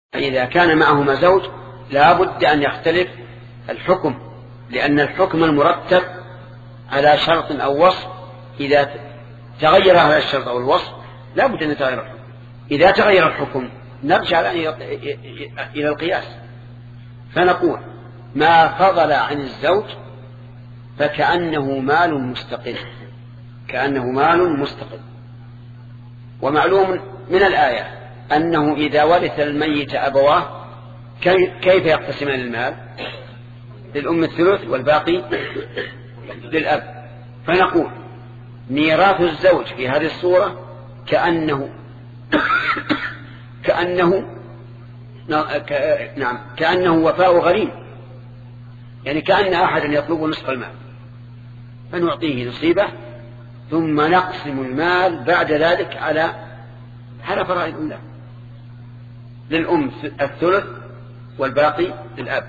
إذا كان معهما زوج لا بد أن يختلف الحكم، لأن الحكم المرتب على شرط أو وصف إذا تغير هذا الشرط أو الوصف لا بد أن يتغير الحكم. إذا تغير الحكم نرجع إلى القياس، فنقول ما فضل عن الزوج فكأنه مال مستقل، كأنه مال مستقل. ومعلوم من الآية أنه إذا ورث الميت أبواه كيف يقتسمان المال؟ للأم الثلث والباقي للأب. فنقول ميراث الزوج في هذه الصورة كأنه وفاء غريم، يعني كأن أحدا يطلب نصف المال فنعطيه نصيبه ثم نقسم المال بعد ذلك على فرائض الله، للأم الثلث والباقي للأب.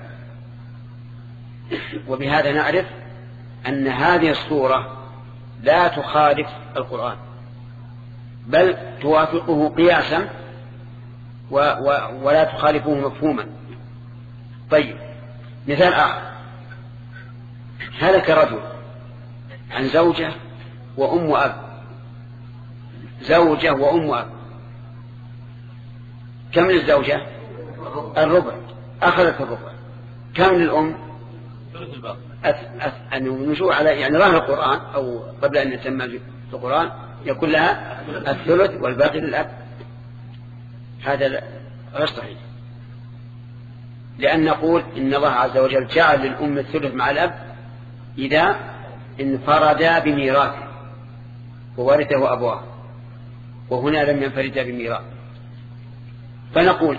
وبهذا نعرف أن هذه الصورة لا تخالف القرآن بل توافقه قياسا ولا تخالفه مفهوما. طيب، مثال آخر: هلك رجل عن زوجة وأم وأب، زوجة وأم وأب، كم للزوجة؟ الربع، أخذت الربع. كم للأم؟ النشوء على يعني ظاهر القرآن أو قبل أن يسمى في القرآن يكون لها الثلث والباقي للأب. هذا غير صحيح، لأن نقول إن الله عز وجل جعل للأم الثلث مع الأب إذا انفردا بميراثه وورثه أبواه، وهنا لم ينفردا بميراث. فنقول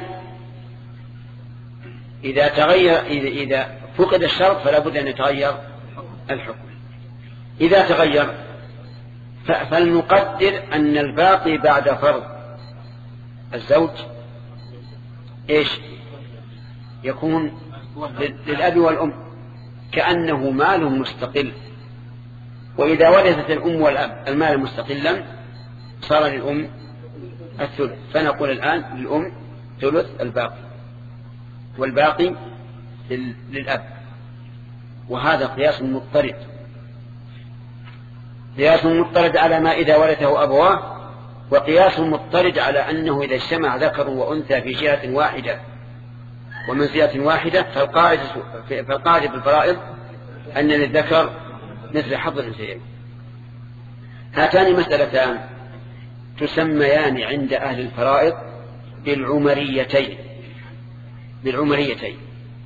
إذا فقد الشرط فلا بد أن يتغير الحكم. إذا تغير فلنقدر أن الباقي بعد فرض الزوج إيش يكون؟ للأب والأم، كأنه مال مستقل. وإذا ورثت الأم والأب المال مستقلا صار للأم الثلث، فنقول الآن للأم ثلث الباقي والباقي للأب. وهذا قياس مضطرد، قياس مضطرد على ما إذا ورثه أبواه، وقياس مضطرد على أنه إذا اجتمع ذكر وأنثى في جهة واحدة ومن جهة واحدة فالقاعدة في الفرائض أن للذكر مثل حظ الأنثيين. هاتان مسألتان تسميان عند أهل الفرائض بالعمريتين،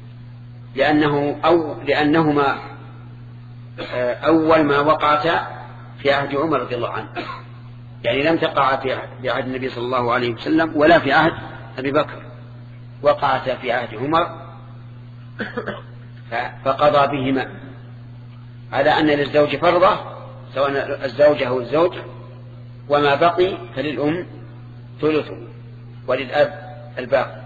لأنهما أول ما وقعتا في عهد عمر رضي الله عنه، يعني لم تقع في عهد النبي صلى الله عليه وسلم ولا في عهد أبي بكر، وقعتا في عهد عمر، فقضى بهما على أن للزوج فرضة سواء الزوجة أو الزوج، وما بقي فللأم ثلث وللأب الباقي.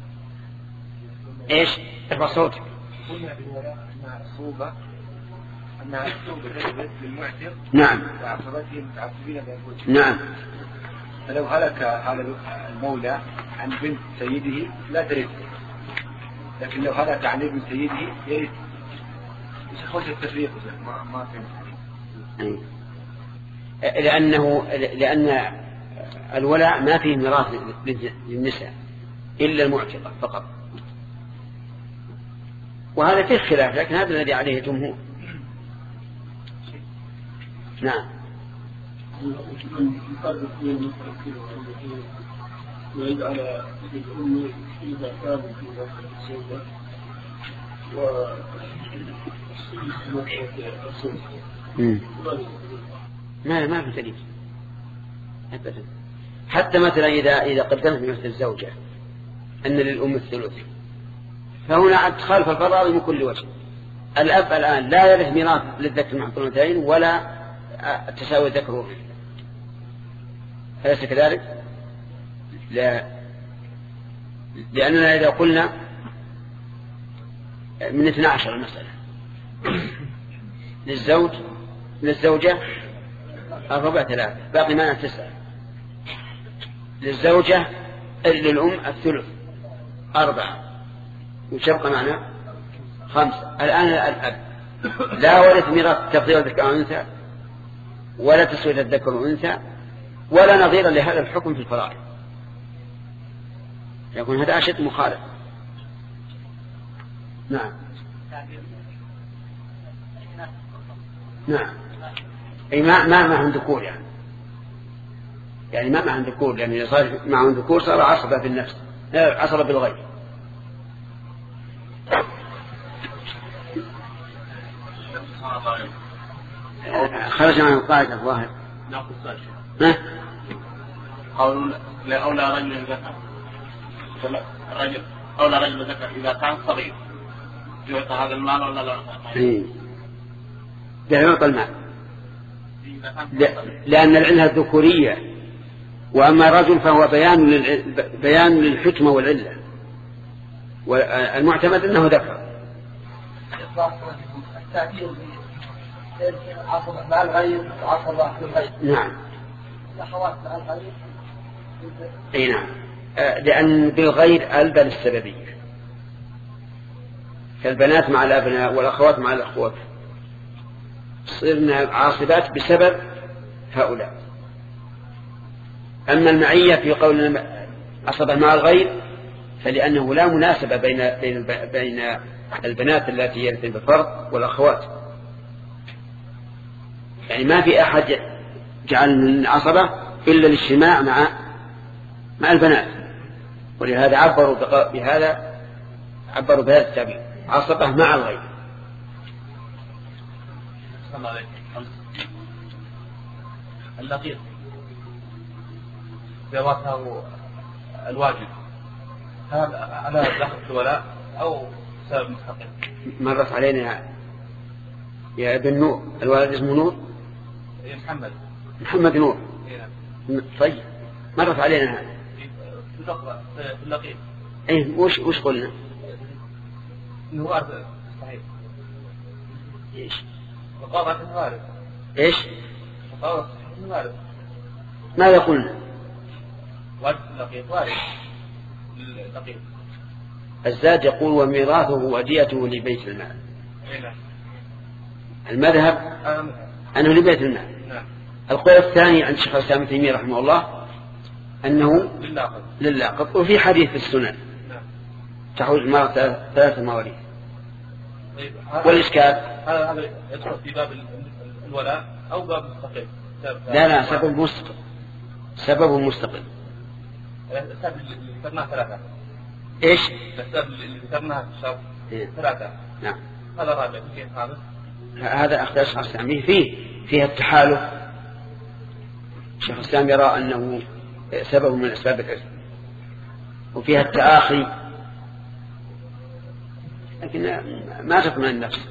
إيش؟ ارفع صوتك. قلنا أنها الصوبة أنها الصوبة للمعتق، نعم، وعصبته متعصبين بأنفسهم، نعم. فلو هلك هذا المولى عن بنت سيده لا ترث، لكن لو هلك عن ابن سيده يرث. إيش خوش التفريق؟ ما فهمت. لأن الولاء ما فيه ميراث للنساء إلا المعتقة فقط، وهذا فيه خلاف، لكن هذا الذي عليه الجمهور. نعم. ويجعل الأم إذا كان في الزوجة ما في دليل أبدا. حتى مثلا إذا قدمت مثل الزوجة أن للأم الثلث، فهنا تخالف الفرائض من كل وجه. الأب الآن لا يرث ميراث للذكر مع الأنثيين ولا تساوي الذكر والأنثى، أليس كذلك؟ لا، لأننا إذا قلنا من 12 المسألة للزوجة الربع 3، باقي معنا 9، للزوجة للأم الثلث، 4 وشبق معنا 5. الآن الأب لا ورث ميراث تفضيل الذكر والأنثى ولا تسوية الذكر والأنثى ولا نظير لهذا الحكم في الفرائض، يكون هذا أشد مخالف. نعم نعم. أي ما معهم ذكور يعني ما معهم ذكور، لأن إذا صار معهم ذكور صار عصبة بالنفس، عصبة بالغير. خرج عن القاعدة الظاهر. قول لأولى رجل ذكر أولى رجل ذكر إذا كان صغير يعطى هذا المال ولا لا؟ لا يعطى المال لأن العلة الذكورية، وأما الرجل فهو بيان للحكمة والعلة، والمعتمد أنه ذكر. عصبة مع الغير وعصبة بالغير. نعم. الأخوات مع الغير. أي نعم. لأن بالغير ألبى للسببية، كالبنات مع الأبناء والأخوات مع الأخوات، صرنا عاصبات بسبب هؤلاء. أما المعية في قولنا عصبة مع الغير فلأنه لا مناسبة بين البنات التي يرثن بالفرض والأخوات، يعني ما في أحد جعل من عصبة إلا الاجتماع مع البنات، ولهذا عبروا بهذا التعبير عصبة مع الغير. اللقيط زواجه الواجب هل على دخل الولاء أو سبب مستقل؟ مرت علينا يا ابن نور، الولد اسمه نور، محمد نور. طيب مرت علينا هذا في اللقيط. ايه وش قلنا؟ انه وارث صحيح. ايش؟ وقاضة الوارث. ايش؟ وقاضة الوارث. ماذا قلنا؟ وارث اللقيط وارث اللقيط. الزاد يقول وميراثه وديته لبيت المال. المذهب أنه لبيت المال. القول الثاني عند شيخ الإسلام ابن تيمية رحمه الله أنه للاقط. وفي حديث في السنن تحوز المرأة 3 مواريث. والإشكال هذا يدخل في باب الولاء أو باب مستقل؟ لا سبب مستقل. الأسباب اللي ذكرناها 3. إيش؟ الأسباب اللي ذكرناها في الشرط 3. نعم. هذا رابع كيف هذا أخذ شيخ الإسلام فيه التحالف. شيخ الإسلام يرى أنه سبب من أسباب الإثم، وفيها التآخي، لكن ما تطمئن النفس.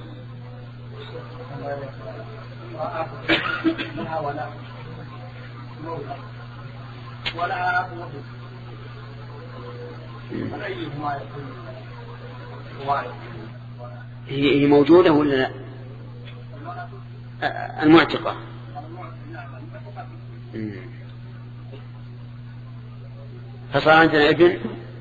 هي موجودة ولا لا؟ المعتقة. فصار عندنا ابن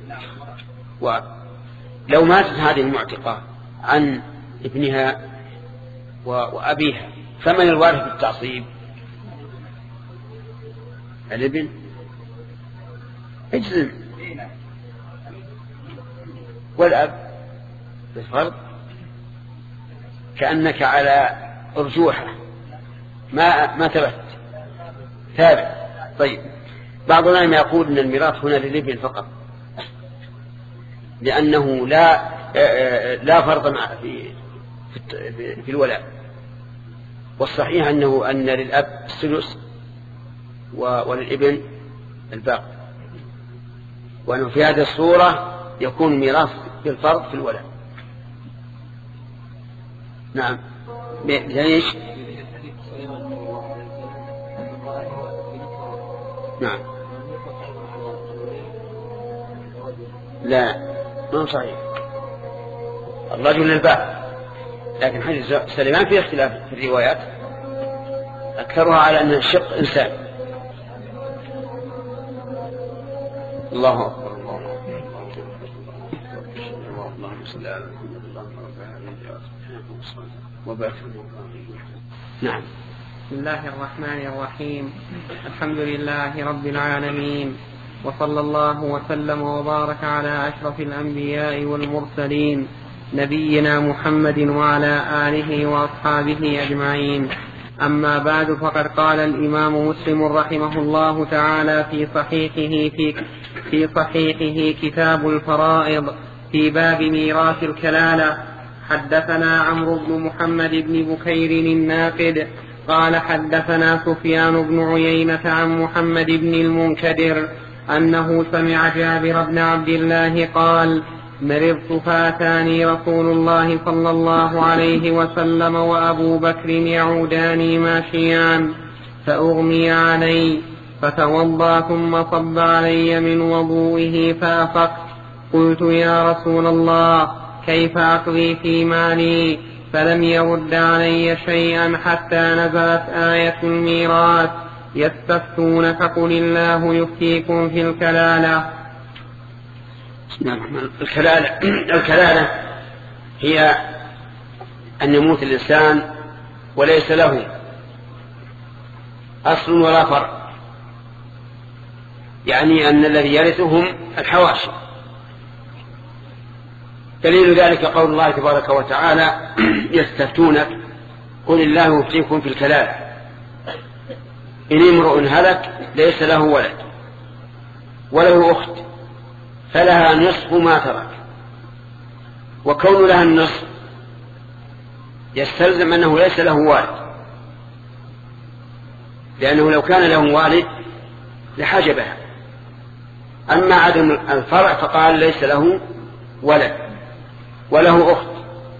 لو ماتت هذه المعتقة عن ابنها وأبيها فمن الوارث بالتعصيب؟ الابن اجزم، والأب بالفرض. كأنك على أرجوحة ما ثبت ثابت. طيب بعض العلماء يقول أن الميراث هنا للابن فقط، لأنه لا فرض في الولاء. والصحيح أن للأب الثلث وللابن الباقي، وأنه في هذه الصورة يكون ميراث بالفرض في الولاء. نعم. ليش؟ نعم. لا ما صحيح، الرجل للباب، لكن حديث سليمان فيه اختلاف في الروايات، أكثرها على أن الشق إنسان. الله أكبر. اللهم صل على محمد وبارك. نعم. بسم الله الرحمن الرحيم. الحمد لله رب العالمين، وصلى الله وسلم وبارك على أشرف الأنبياء والمرسلين نبينا محمد وعلى آله وأصحابه أجمعين. أما بعد، فقد قال الإمام مسلم رحمه الله تعالى في صحيحه كتاب الفرائض في باب ميراث الكلالة: حدثنا عمرو بن محمد بن بكير الناقد قال حدثنا سفيان بن عيينة عن محمد بن المنكدر أنه سمع جابر بن عبد الله قال: مرضت فأتاني رسول الله صلى الله عليه وسلم وأبو بكر يعوداني ماشيان فأغمي علي، فتوضأ ثم صب علي من وضوئه فأفقت. قلت: يا رسول الله، كيف أقضي في مالي؟ فلم يرد علي شيئا حتى نزلت آية الميراث: يستفتونك قل الله يفتيكم في الكلالة. الكلالة هي أن يموت الإنسان وليس له أصل ولا فرع، يعني أن الذي يرثهم الحواشي. دليل ذلك قول الله تبارك وتعالى: يستفتونك قل الله يفتيكم في الكلالة إن امرؤ هلك ليس له ولد وله أخت فلها نصف ما ترك. وكون لها النصف يستلزم أنه ليس له والد، لأنه لو كان له والد لحجبها. أما عدم الفرع فقال ليس له ولد وله أخت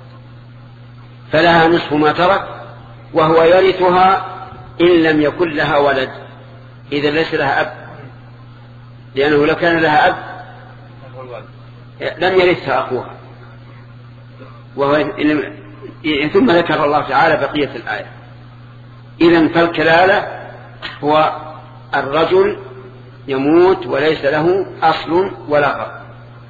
فلها نصف ما ترك، وهو يرثها إن لم يكن لها ولد، إذا ليس لها أب، لأنه لو كان لها أب لم يرثها أخوها. ثم ذكر الله تعالى بقية الآية. إذن فالكلالة هو الرجل يموت وليس له أصل ولا فرع.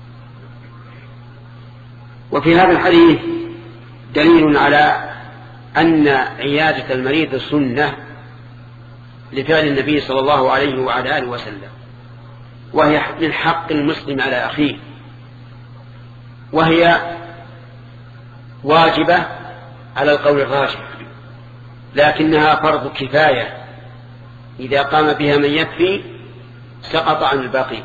وفي هذا الحديث دليل على أن عيادة المريض سنة لفعل النبي صلى الله عليه وعلى آله وسلم، وهي من حق المسلم على أخيه، وهي واجبة على القول الراجح، لكنها فرض كفاية، إذا قام بها من يكفي سقط عن الباقي.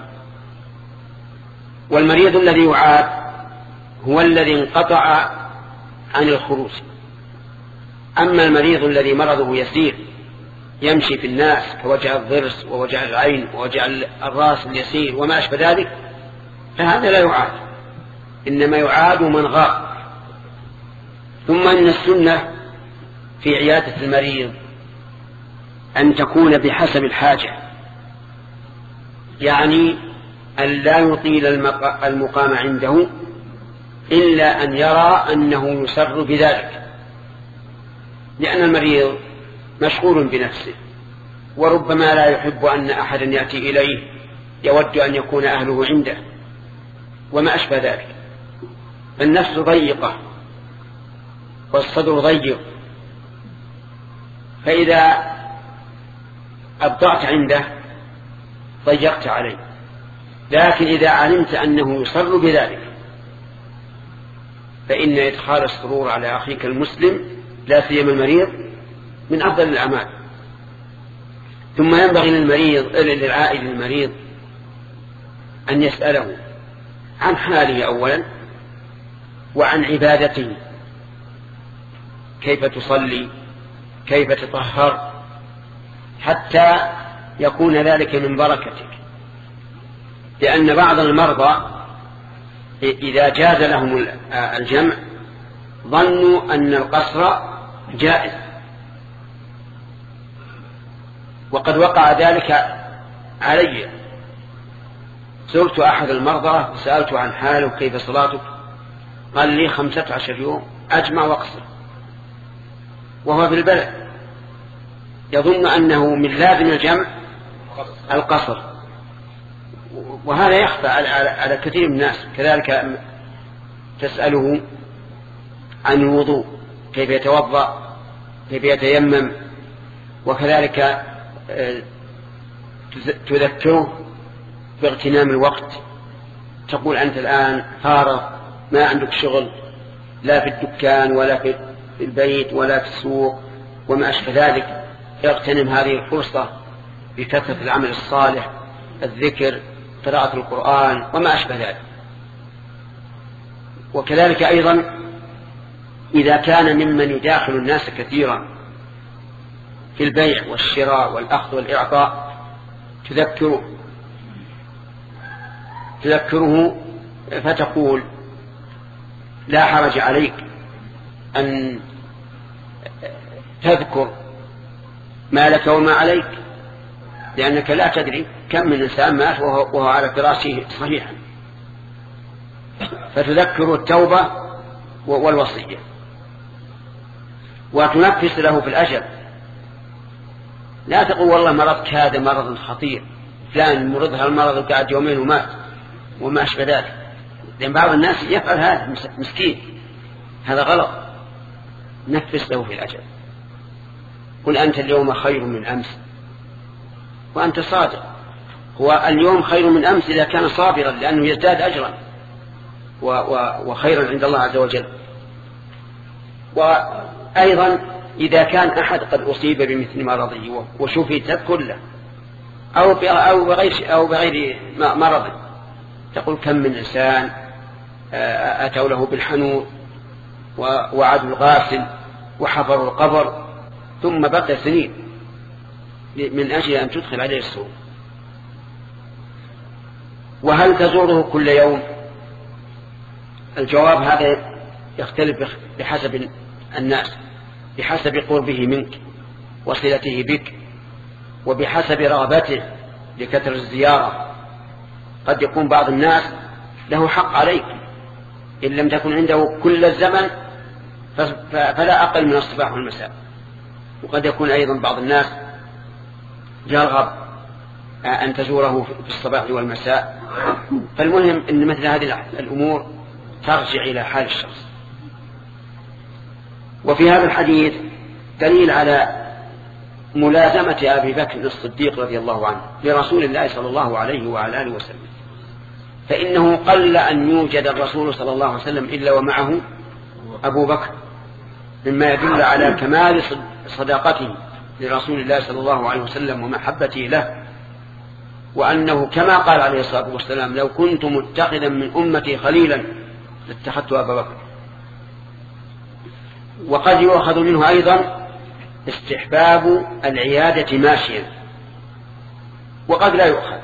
والمريض الذي يعاد هو الذي انقطع عن الخروج. أما المريض الذي مرضه يسير يمشي في الناس كوجع الضرس ووجع العين ووجع الرأس اليسير وما أشبه ذلك، فهذا لا يعاد، إنما يعاد من غاب. ثم إن السنة في عيادة المريض أن تكون بحسب الحاجة، يعني أن لا يطيل المقام عنده إلا أن يرى أنه يسر بذلك، لأن المريض مشغول بنفسه، وربما لا يحب أن أحدا يأتي إليه، يود أن يكون أهله عنده وما أشبه ذلك. النفس ضيقة والصدر ضيق، فإذا أبطأت عنده ضيقت عليه. لكن إذا علمت أنه يصر بذلك فإن إدخال السرور على أخيك المسلم لا سيما المريض من أفضل الأعمال. ثم ينبغي للعائد المريض أن يسأله عن حاله أولا وعن عبادته، كيف تصلي، كيف تطهر، حتى يكون ذلك من بركتك. لأن بعض المرضى إذا جاز لهم الجمع ظنوا أن القصر جائز، وقد وقع ذلك علي. زرت أحد المرضى وسألته عن حاله كيف صلاتك، قال لي 15 يوم أجمع وأقصر، وهو في البلد يظن أنه من لازم الجمع القصر، وهذا يخفى على كثير من الناس. كذلك تسأله عن الوضوء، كيف يتوضأ، كيف يتيمم، وكذلك تذكره باغتنام الوقت. تقول أنت الآن فارغ، ما عندك شغل لا في الدكان ولا في البيت ولا في السوق وما أشبه ذلك، اغتنم هذه الفرصة بكثرة العمل الصالح، الذكر، قراءة القرآن وما أشبه ذلك. وكذلك أيضا إذا كان ممن يداخل الناس كثيرا في البيع والشراء والأخذ والإعطاء، تذكره فتقول لا حرج عليك أن تذكر ما لك وما عليك، لأنك لا تدري كم من إنسان مات وهو على فراشه صحيحا، فتذكر التوبة والوصية، وتنفس له في الأجل. لا تقول والله مرضك هذا مرض خطير، فلان مرضها المرض وقعد يومين ومات وما أشبه ذلك، لأن بعض الناس يفعل هذا مسكين، هذا غلط. نفس له في الأجل، قل أنت اليوم خير من أمس وأنت صادق. هو اليوم خير من أمس إذا كان صابرا، لأنه يزداد أجرا وخيرا عند الله عز وجل. وأيضا إذا كان أحد قد أصيب بمثل مرضه وشفي تذكر له، أو بغير مرض، تقول كم من إنسان أتوا له بالحنوط وعدوا الغاسل وحفروا القبر ثم بقي سنين من أجل أن تدخل عليه السوء. وهل تزوره كل يوم؟ الجواب هذا يختلف بحسب الناس، بحسب قربه منك وصلته بك، وبحسب رغبته لكثر الزيارة. قد يكون بعض الناس له حق عليك إن لم تكن عنده كل الزمن فلا أقل من الصباح والمساء، وقد يكون أيضا بعض الناس يرغب أن تزوره في الصباح والمساء. فالمهم أن مثل هذه الأمور ترجع إلى حال الشخص. وفي هذا الحديث دليل على ملازمة أبي بكر الصديق رضي الله عنه لرسول الله صلى الله عليه وعلى آله وسلم، فإنه قل أن يوجد الرسول صلى الله عليه وسلم إلا ومعه أبو بكر، مما يدل على كمال صداقته لرسول الله صلى الله عليه وسلم ومحبته له، وأنه كما قال عليه الصلاة والسلام لو كنت متخذا من أمتي خليلا لاتخذت أبا بكر. وقد يؤخذ منه أيضا استحباب العيادة ماشيا، وقد لا يؤخذ،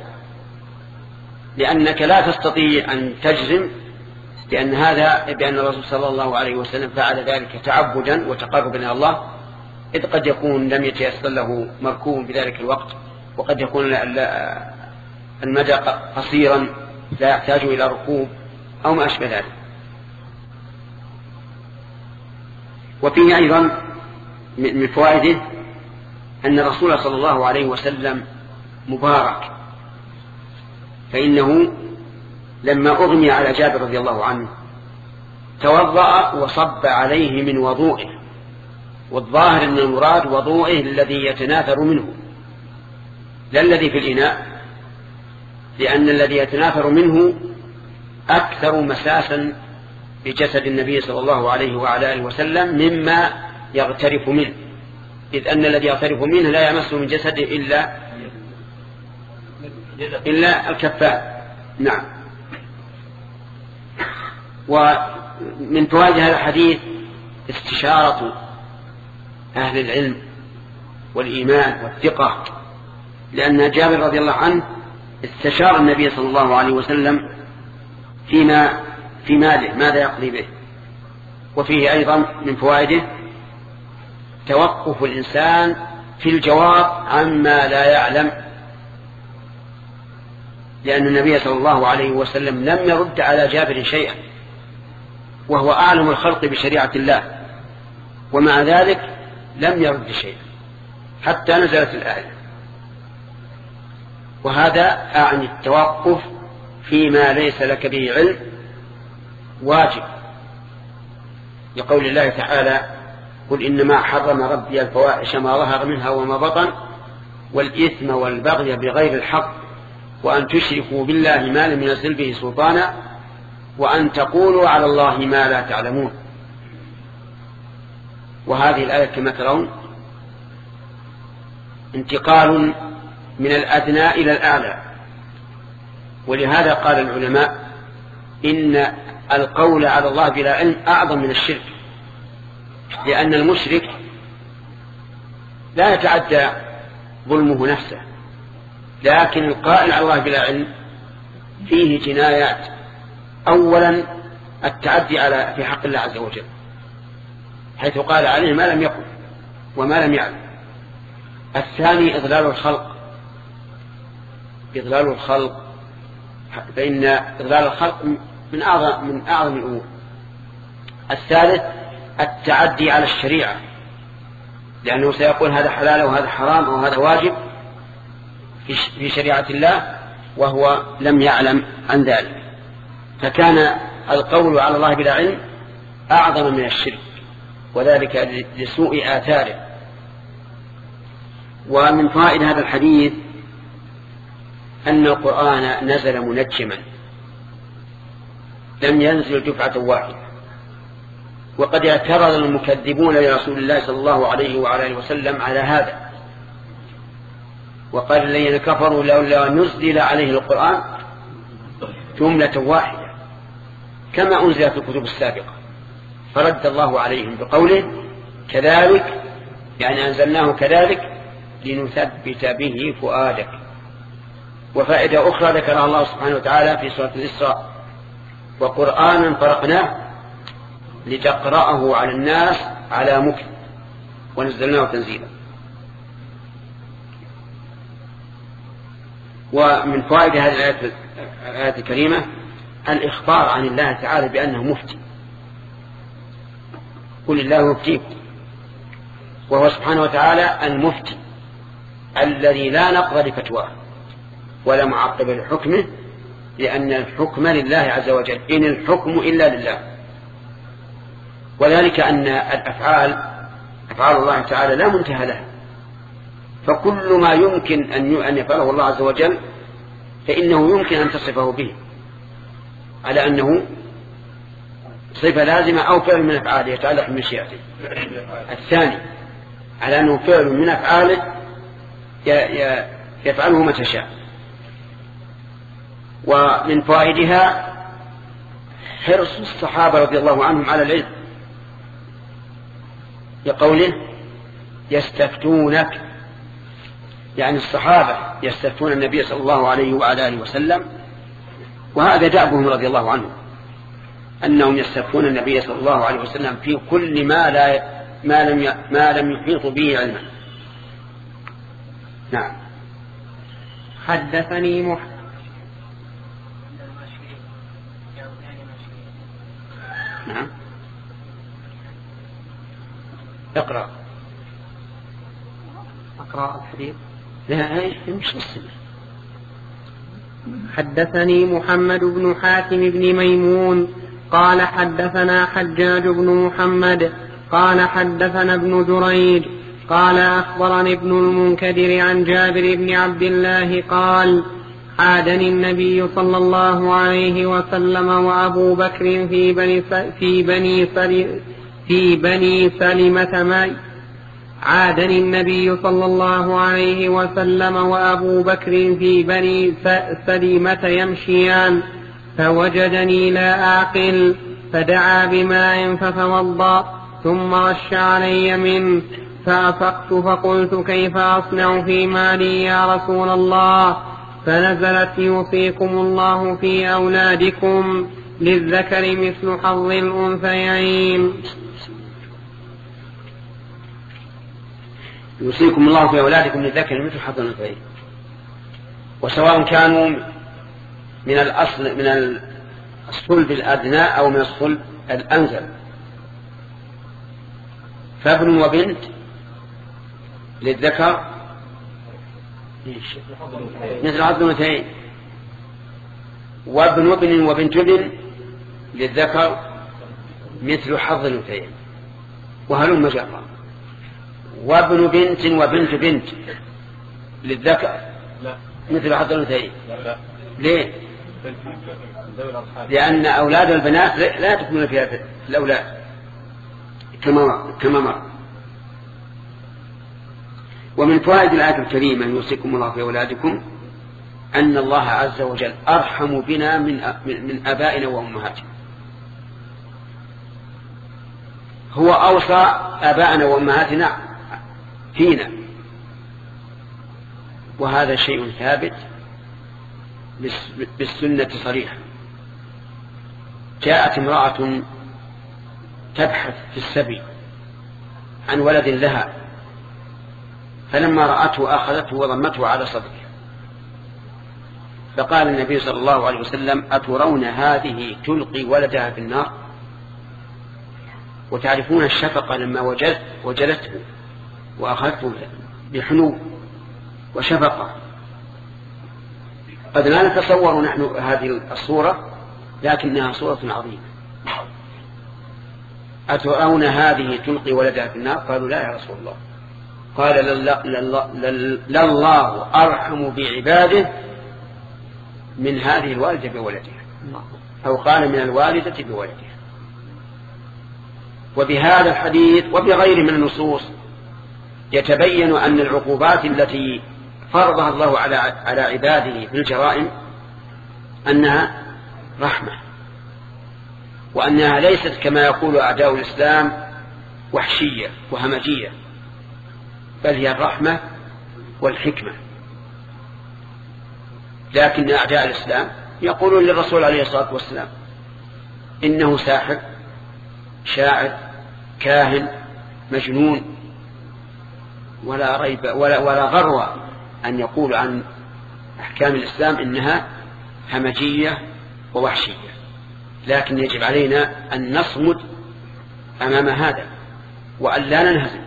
لأنك لا تستطيع أن تجزم بأن الرسول صلى الله عليه وسلم فعل ذلك تعبدا وتقربا إلى الله، إذ قد يكون لم يتيسر له مركوب بذلك الوقت، وقد يكون المدى قصيرا لا يحتاج إلى ركوب أو ما أشبه ذلك. وفيه أيضا من فوائده أن الرسول صلى الله عليه وسلم مبارك، فإنه لما أغمي على جابر رضي الله عنه توضأ وصب عليه من وضوئه، والظاهر أن المراد وضوئه الذي يتناثر منه لا الذي في الإناء، لأن الذي يتناثر منه أكثر مساسا بجسد النبي صلى الله عليه وعلى آله وسلم مما يغترف منه، إذ أن الذي يغترف منه لا يمس من جسده إلا الكفان. نعم. ومن فوائد هذا الحديث استشارة أهل العلم والإيمان والثقة، لأن جابر رضي الله عنه استشار النبي صلى الله عليه وسلم في ماله ماذا يقضي به. وفيه أيضا من فوائده توقف الإنسان في الجواب عما لا يعلم، لأن النبي صلى الله عليه وسلم لم يرد على جابر شيئا وهو أعلم الخلق بشريعة الله، ومع ذلك لم يرد شيئا حتى نزلت الآية. وهذا أعني التوقف فيما ليس لك به علم واجب، لقول الله تعالى: قل إنما حرم ربي الفواحش ما ظهر منها وما بطن والإثم والبغي بغير الحق وأن تشركوا بالله ما لم ينزل به سلطانا وأن تقولوا على الله ما لا تعلمون. وهذه الآية كما ترون انتقال من الأدنى إلى الأعلى. ولهذا قال العلماء إن القول على الله بلا علم أعظم من الشرك، لأن المشرك لا يتعدى ظلمه نفسه، لكن القائل على الله بلا علم فيه جنايات. أولا التعدي في حق الله عز وجل، حيث قال عليه ما لم يقل وما لم يعلم. الثاني إضلال الخلق، فإن إضلال الخلق من أعظم الأمور. الثالث التعدي على الشريعة، لأنه سيقول هذا حلال وهذا حرام أو هذا واجب في شريعة الله وهو لم يعلم عن ذلك، فكان القول على الله بلا علم أعظم من الشرك، وذلك لسوء آثاره. ومن فائدة هذا الحديث أن القرآن نزل منجما، لم ينزل دفعة واحدة. وقد اعترض المكذبون لرسول الله صلى الله عليه وعلى آله وسلم على هذا، وقال الذين كفروا لولا نزل عليه القرآن جملة واحدة كما أنزل في الكتب السابقة، فرد الله عليهم بقوله كذلك، يعني أنزلناه كذلك لنثبت به فؤادك. وفائدة أخرى ذكرها الله سبحانه وتعالى في سورة الإسراء: وقرآنا فرقناه لتقرأه على الناس على مكث ونزلناه تنزيلا. ومن فائدة هذه الآية الكريمة الإخبار عن الله تعالى بأنه مفتي. قل الله يفتيكم، وهو سبحانه وتعالى المفتي الذي لا نقض لفتواه ولا معقب لحكمه، لأن الحكم لله عز وجل، إن الحكم إلا لله. وذلك أن أفعال الله تعالى لا منتهى لها، فكل ما يمكن أن يفعله الله عز وجل فإنه يمكن أن تصفه به على أنه صفة لازمة أو فعل من أفعاله يتعلق بمشيئته. الثاني على أنه فعل من أفعاله يفعله متى شاء. ومن فائدها حرص الصحابة رضي الله عنهم على العلم، لقوله يستفتونك، يعني الصحابة يستفتون النبي صلى الله عليه وعلى آله وسلم، وهذا دأبهم رضي الله عنهم أنهم يستفتون النبي صلى الله عليه وسلم في كل ما لم يحيطوا به علما. نعم. حدثني نعم. اقرأ الحديث. لا مش مسلم. حدثني محمد بن حاتم بن ميمون قال حدثنا حجاج بن محمد قال حدثنا ابن جريج قال أخبرني ابن المنكدر عن جابر بن عبد الله قال عادني النبي صلى الله عليه وسلم وأبو بكر في بني سلمة معي. عادني النبي صلى الله عليه وسلم وأبو بكر في بني سلمة يمشيان، فوجدني لا أعقل فدعا بماء فتوضأ ثم رش علي منه، فأفقت فقلت كيف أصنع في مالي يا رسول الله؟ فنزلت يوصيكم الله في أولادكم للذكر مثل حظ الأنثيين. يوصيكم الله في أولادكم للذكر مثل حظ الأنثيين، وسواء كانوا من الصلب الأدنى أو من الصلب الأنزل، فابن وبنت للذكر مثل حظ الأنثيين، وابن ابن وبنت ابن للذكر مثل حظ الأنثيين وهلم جرا. وابن بنت وبنت بنت للذكر مثل حظ الأنثيين. ليه؟ لأن أولاد البنات لا تكون فيها الأولاد كما مر. ومن فوائد الآية الكريمة يوصيكم الله في أولادكم أن الله عز وجل أرحم بنا من آبائنا وأمهاتنا. هو أوصى آبائنا وأمهاتنا فينا، وهذا شيء ثابت بالسنة صريحة. جاءت امرأة تبحث في السبي عن ولد لها، فلما رأته أخذته وضمته على صدره، فقال النبي صلى الله عليه وسلم: أترون هذه تلقي ولدها في النار؟ وتعرفون الشفقة لما وجدته وأخذته بحنو وشفقة. قد لا نتصور نحن هذه الصورة، لكنها صورة عظيمة. أترون هذه تلقي ولدها في النار؟ قالوا: لا يا رسول الله. قال: لله أرحم بعباده من هذه الوالدة بولدها، أو قال من الوالدة بولدها. وبهذا الحديث وبغيره من النصوص يتبين أن العقوبات التي فرضها الله على عباده بالجرائم أنها رحمة، وأنها ليست كما يقول أعداء الإسلام وحشية وهمجية، بل هي الرحمة والحكمة. لكن أعداء الإسلام يقولون للرسول عليه الصلاة والسلام إنه ساحر، شاعر، كاهن، مجنون، ولا ريب ولا غرو أن يقول عن أحكام الإسلام إنها همجية ووحشية. لكن يجب علينا أن نصمد أمام هذا، وأن لا ننهزم،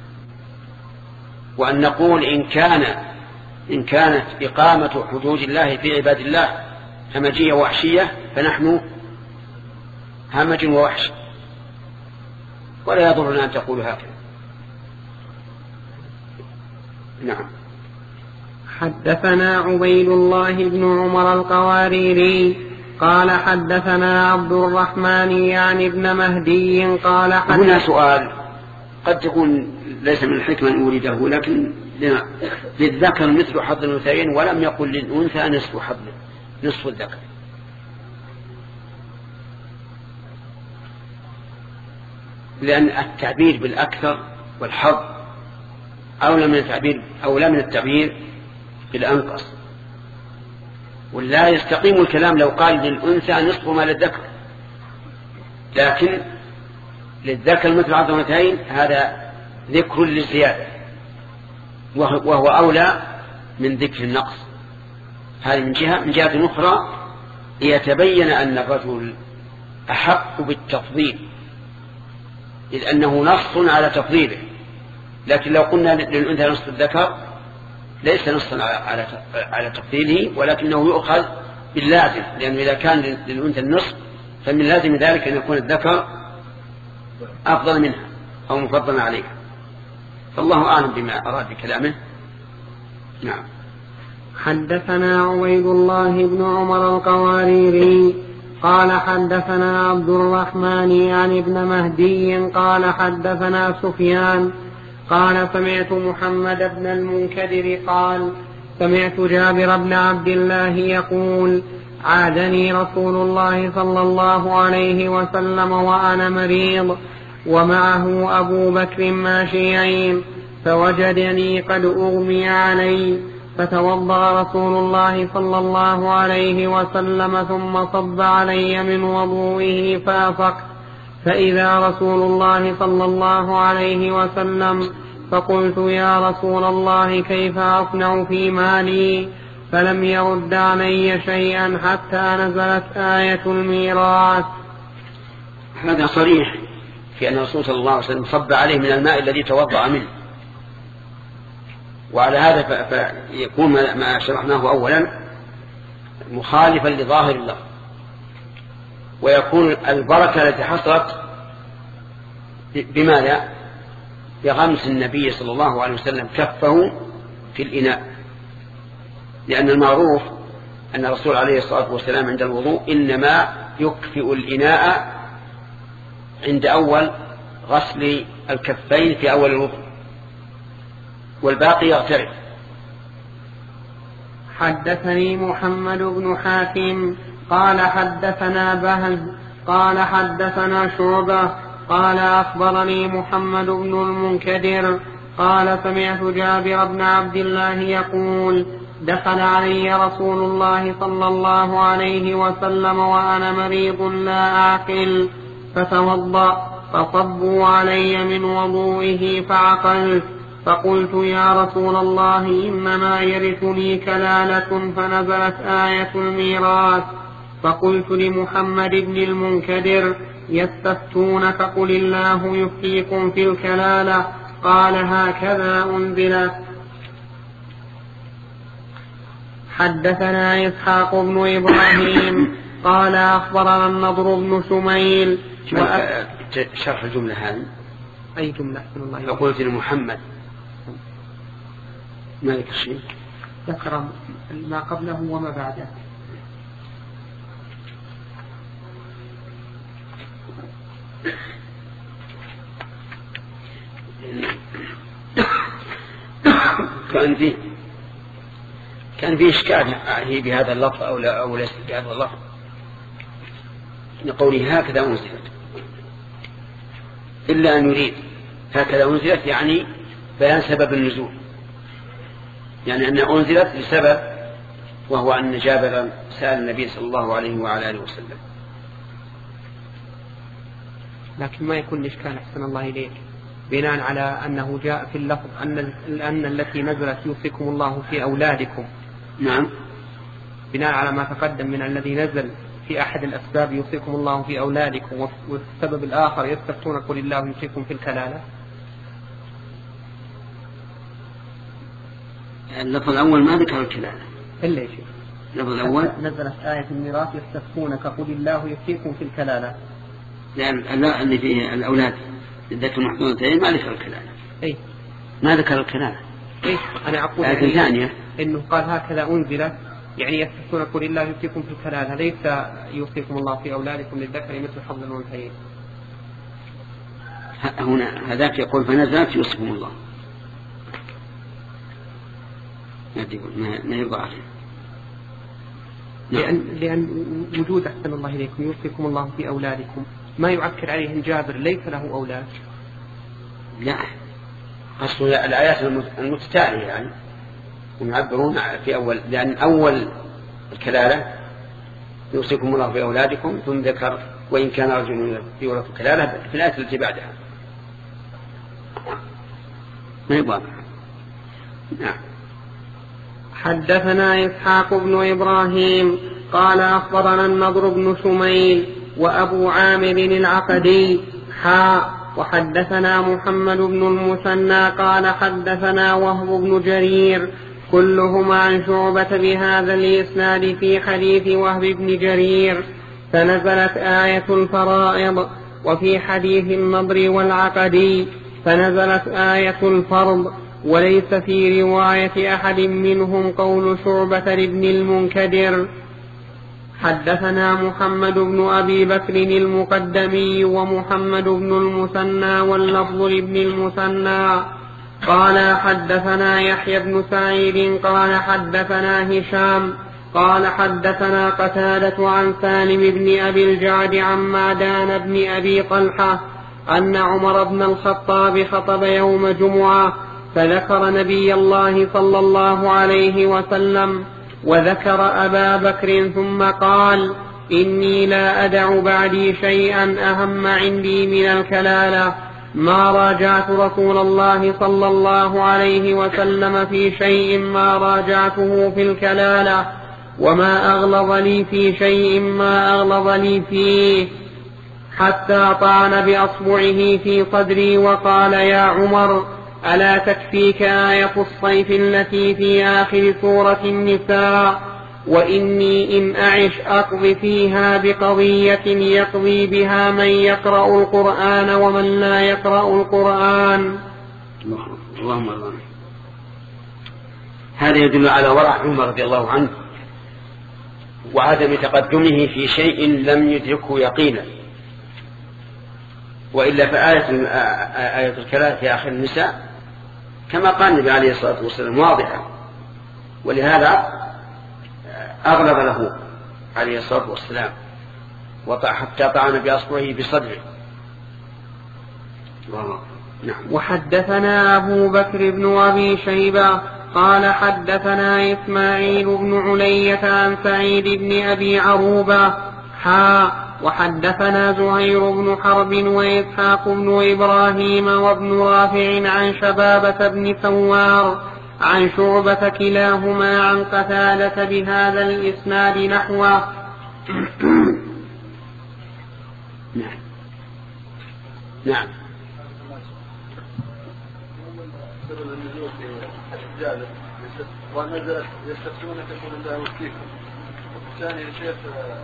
وأن نقول إن كانت إقامة حدود الله في عباد الله همجية ووحشية فنحن همج ووحش، ولا يضرنا أن تقول هكذا. نعم. حدثنا عبيد الله بن عمر القواريري قال حدثنا عبد الرحمن يعني ابن مهدي قال هنا سؤال قد تكون ليس من الحكمة أن أريده، لكن للذكر مثل حظ الأنثيين ولم يقل للأنثى نصف الذكر. لأن التعبير بالأكثر والحظ أولى من التعبير بالأنقص. ولا يستقيم الكلام لو قال للأنثى نصف ما للذكر، لكن للذكر مثل حظ الأنثيين هذا ذكر للزيادة، وهو أولى من ذكر النقص. هذه من جهة أخرى ليتبين أن الرجل أحق بالتفضيل، إذ أنه نص على تفضيله. لكن لو قلنا للأنثى نصف الذكر ليس نصا على تفضيله، ولكنه يؤخذ باللازم، لأنه إذا كان للأنثى النصف فمن لازم ذلك أن يكون الذكر أفضل منها أو مفضلا عليها. فالله أعلم بما أراد بكلامه. نعم. حدثنا عبيد الله بن عمر القواريري قال حدثنا عبد الرحمن يعني ابن مهدي قال حدثنا سفيان قال سمعت محمد بن المنكدر قال سمعت جابر بن عبد الله يقول عادني رسول الله صلى الله عليه وسلم وأنا مريض ومعه أبو بكر ماشيين، فوجدني قد أغمي علي، فتوضأ رسول الله صلى الله عليه وسلم ثم صب علي من وضوئه فأفقت، فإذا رسول الله صلى الله عليه وسلم، فقلت يا رسول الله كيف أصنع في مالي؟ فلم يرد علي شيئا حتى نزلت آية الميراث. هذا صريح في أن الرسول صلى الله عليه وسلم صب عليه من الماء الذي توضأ منه، وعلى هذا فيكون ما شرحناه أولا مخالفا لظاهر الله، ويكون البركة التي حصلت بماذا؟ بغمس النبي صلى الله عليه وسلم كفه في الإناء، لأن المعروف أن الرسول عليه الصلاة والسلام عند الوضوء إنما يكفئ الإناء عند أول غسل الكفين في أول الوضوء، والباقي يغترف. حدثني محمد بن حاتم قال حدثنا بهز قال حدثنا شعبة قال أخبرني محمد بن المنكدر قال سمعت جابر بن عبد الله يقول دخل علي رسول الله صلى الله عليه وسلم وأنا مريض لا أعقل فتوضأ فصبوا علي من وضوئه فعقلت فقلت يا رسول الله إنما يرثني كلالة فنزلت آية الميراث فقلت لمحمد بن المنكدر يستفتونك قل الله يفتيكم في الكلالة قال هكذا أنزلت. حدثنا إسحاق بن إبراهيم قال أخبرنا النضر بن شميل شرح الجملة هذه أي جملة؟ فقلت لمحمد ما ذكر شيء، ذكر ما قبله وما بعده. كان في إشكال هي بهذا اللفظ أو ليس بهذا اللفظ، لقوله هكذا أنزلت، إلا أن يريد هكذا أنزلت يعني بيان سبب النزول، يعني أن أنزلت لسبب، وهو أن جابر سأل النبي صلى الله عليه وعلى آله وسلم. لكن ما يكون الإشكال أحسن الله إليك بناء على أنه جاء في اللفظ أن التي نزلت يوصيكم الله في أولادكم. نعم، بناء على ما تقدم من الذي نزل في أحد الأسباب يوصيكم الله في أولادكم، والسبب الآخر يستفتون قل الله يوصيكم في الكلالة. اللفظ الأول ما ذكر الكلالة إلا شيء. اللفظ الأول نزلت آية الميراث يستفتونك قل الله يوصيكم في الكلالة، لأن اللي فيه الأولاد ذكر محدودتين ما ذكر الكلالة. أي ما ذكر الكلالة. أي أنا أقول آية ثانية إنه قال هكذا أنزلت يعني يستفتون قل الله يوصيكم في الكلالة، ليس يوصيكم الله في أولادكم للذكر مثل حظ الأنثيين. هنا هذاك يقول فنزلت يوصيكم الله، ما يرضى عليه. لأن وجود أحسن الله إليكم يوصيكم الله في أولادكم ما يعكر عليهم جابر ليس له أولاد. لا، أصل الآيات المتتالية يعني يعبرون في أول، لأن أول الكلالة يوصيكم الله في أولادكم ثم ذكر وإن كان رجل يورث الكلالة في الآية التي بعدها. ما يبغى. نعم. حدثنا إسحاق بن إبراهيم قال أخبرنا النضر بن شميل وأبو عامر العقدي وحدثنا محمد بن المثنى قال حدثنا وهب بن جرير كلهما عن شعبة بهذا الإسناد في حديث وهب بن جرير فنزلت آية الفرائض، وفي حديث النضر والعقدي فنزلت آية الفرض، وليس في رواية أحد منهم قول شعبة لابن المنكدر. حدثنا محمد بن أبي بكر المقدمي ومحمد بن المثنى واللفظ لابن المثنى قال حدثنا يحيى بن سعيد قال حدثنا هشام قال حدثنا قتادة عن سالم بن أبي الجعد عن معدان بن أبي طلحة أن عمر بن الخطاب خطب يوم جمعة فذكر نبي الله صلى الله عليه وسلم وذكر أبا بكر ثم قال إني لا أدع بعدي شيئا أهم عندي من الكلالة، ما راجعت رسول الله صلى الله عليه وسلم في شيء ما راجعته في الكلالة، وما أغلظ لي في شيء ما أغلظ لي فيه، حتى طعن بأصبعه في صدري وقال يا عمر ألا تكفيك آية الصيف التي في آخر سورة النساء؟ وإني إن أعش أقضي فيها بقضية يقضي بها من يقرأ القرآن ومن لا يقرأ القرآن. اللهم الله. هذا يدل على ورع عمر رضي الله عنه وعدم تقدمه في شيء لم يدركه يقينا، وإلا فآية الكلام في آخر النساء كما قال النبي عليه الصلاة والسلام واضحة، ولهذا أغلب له عليه الصلاة والسلام حتى طعن بأصبعه بصدره. نعم. وحدثنا أبو بكر بن أبي شيبة قال حدثنا إسماعيل بن علية عن سعيد بن أبي عروبة وحدثنا زهير بن حرب وإسحاق بن إبراهيم وابن رافع عن شبابة بن ثوار عن شعبة كلاهما عن قتادة بهذا الإسناد نحوه. نعم. ونزلت يستفتونك قل الله يفتيكم. الثاني يا شيخ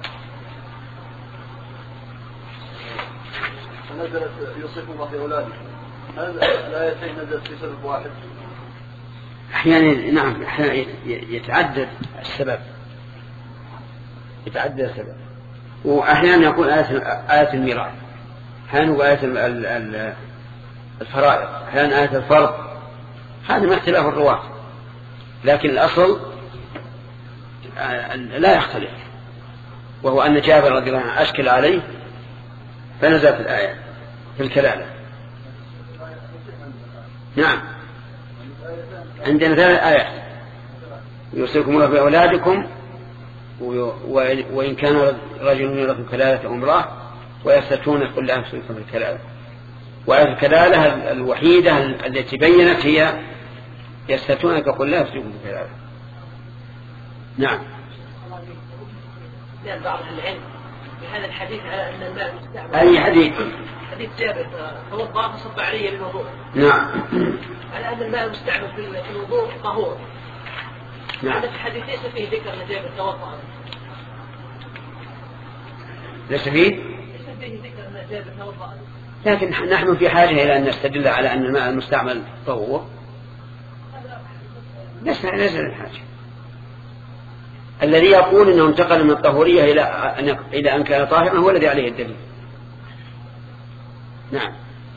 فنزلت يوصيكم الله بأولادكم. هذا الآيتين نزلت في سبب واحد. أحيانا نعم أحيانا يتعدد السبب وأحيانا يكون آية الميراث، أحيانا آية الفرائض، أحيانا آية الفرض. هذا ما اختلاف الرواة، لكن الأصل لا يختلف، وهو أن جابر رضي الله عنه أشكل عليه فنزلت الآية في الكلالة. نعم. عندنا 3 آيات: يوصيكم الله بأولادكم، وإن كان رجل يورث كلالة أو امرأة، ويستفتون قل لا يفتونكم في الكلالة. وآية الكلالة الوحيدة التي بينت هي يستفتونك قل لا يفتونكم في الكلالة. نعم. بعض العلم بهذا الحديث على أن الماء مستعمل. أي حديث؟ حديث جابر توضأ فصب علي بالوضوء. نعم. على أن الماء المستعمل في الوضوء طهور. نعم. هذا الحديث ليس فيه ذكر أن جابر توضأ. ليس فيه ذكر أن جابر توضأ. لكن نحن في حاجة إلى أن نستدل على أن الماء المستعمل طهور. ليس الحاجة. الذي يقول أنه انتقل من الطهورية إلى أن كان طاهرا هو الذي عليه الدليل. نعم.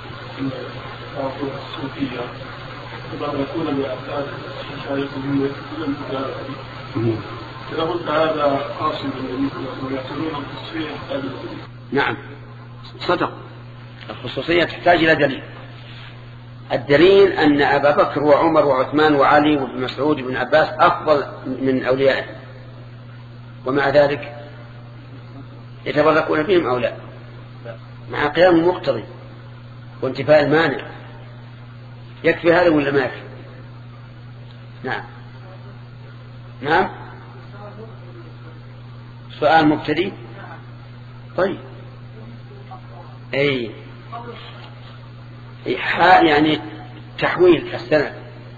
نعم صدق. الخصوصية تحتاج إلى دليل. الدليل أن أبا بكر وعمر وعثمان وعلي وابن مسعود وابن عباس أفضل من أوليائه، ومع ذلك يتبركون بهم أو لا، مع قيام المقتضي وانتفاء المانع. يكفي هذا ولا ما يكفي؟ نعم. نعم. سؤال مبتدئ. طيب. أي يعني تحويل السند،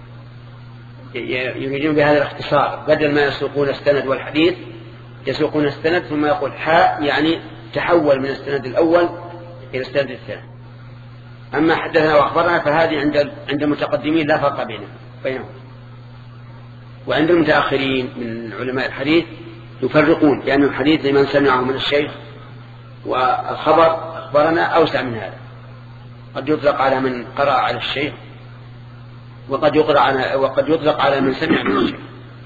يريدون بهذا الاختصار، بدل ما يسوقون السند والحديث يسوقون السند ثم يقول يعني تحول من السند الأول إلى السند الثاني. أما حدثنا وأخبرنا فهذه عند المتقدمين لا فرق بينهم، وعند المتأخرين من علماء الحديث يفرقون، لأن الحديث لمن سمعه من الشيخ، والخبر أخبرنا أوسع من هذا. قد يطلق على من قرأ على الشيخ، وقد يطلق على من سمع من الشيخ.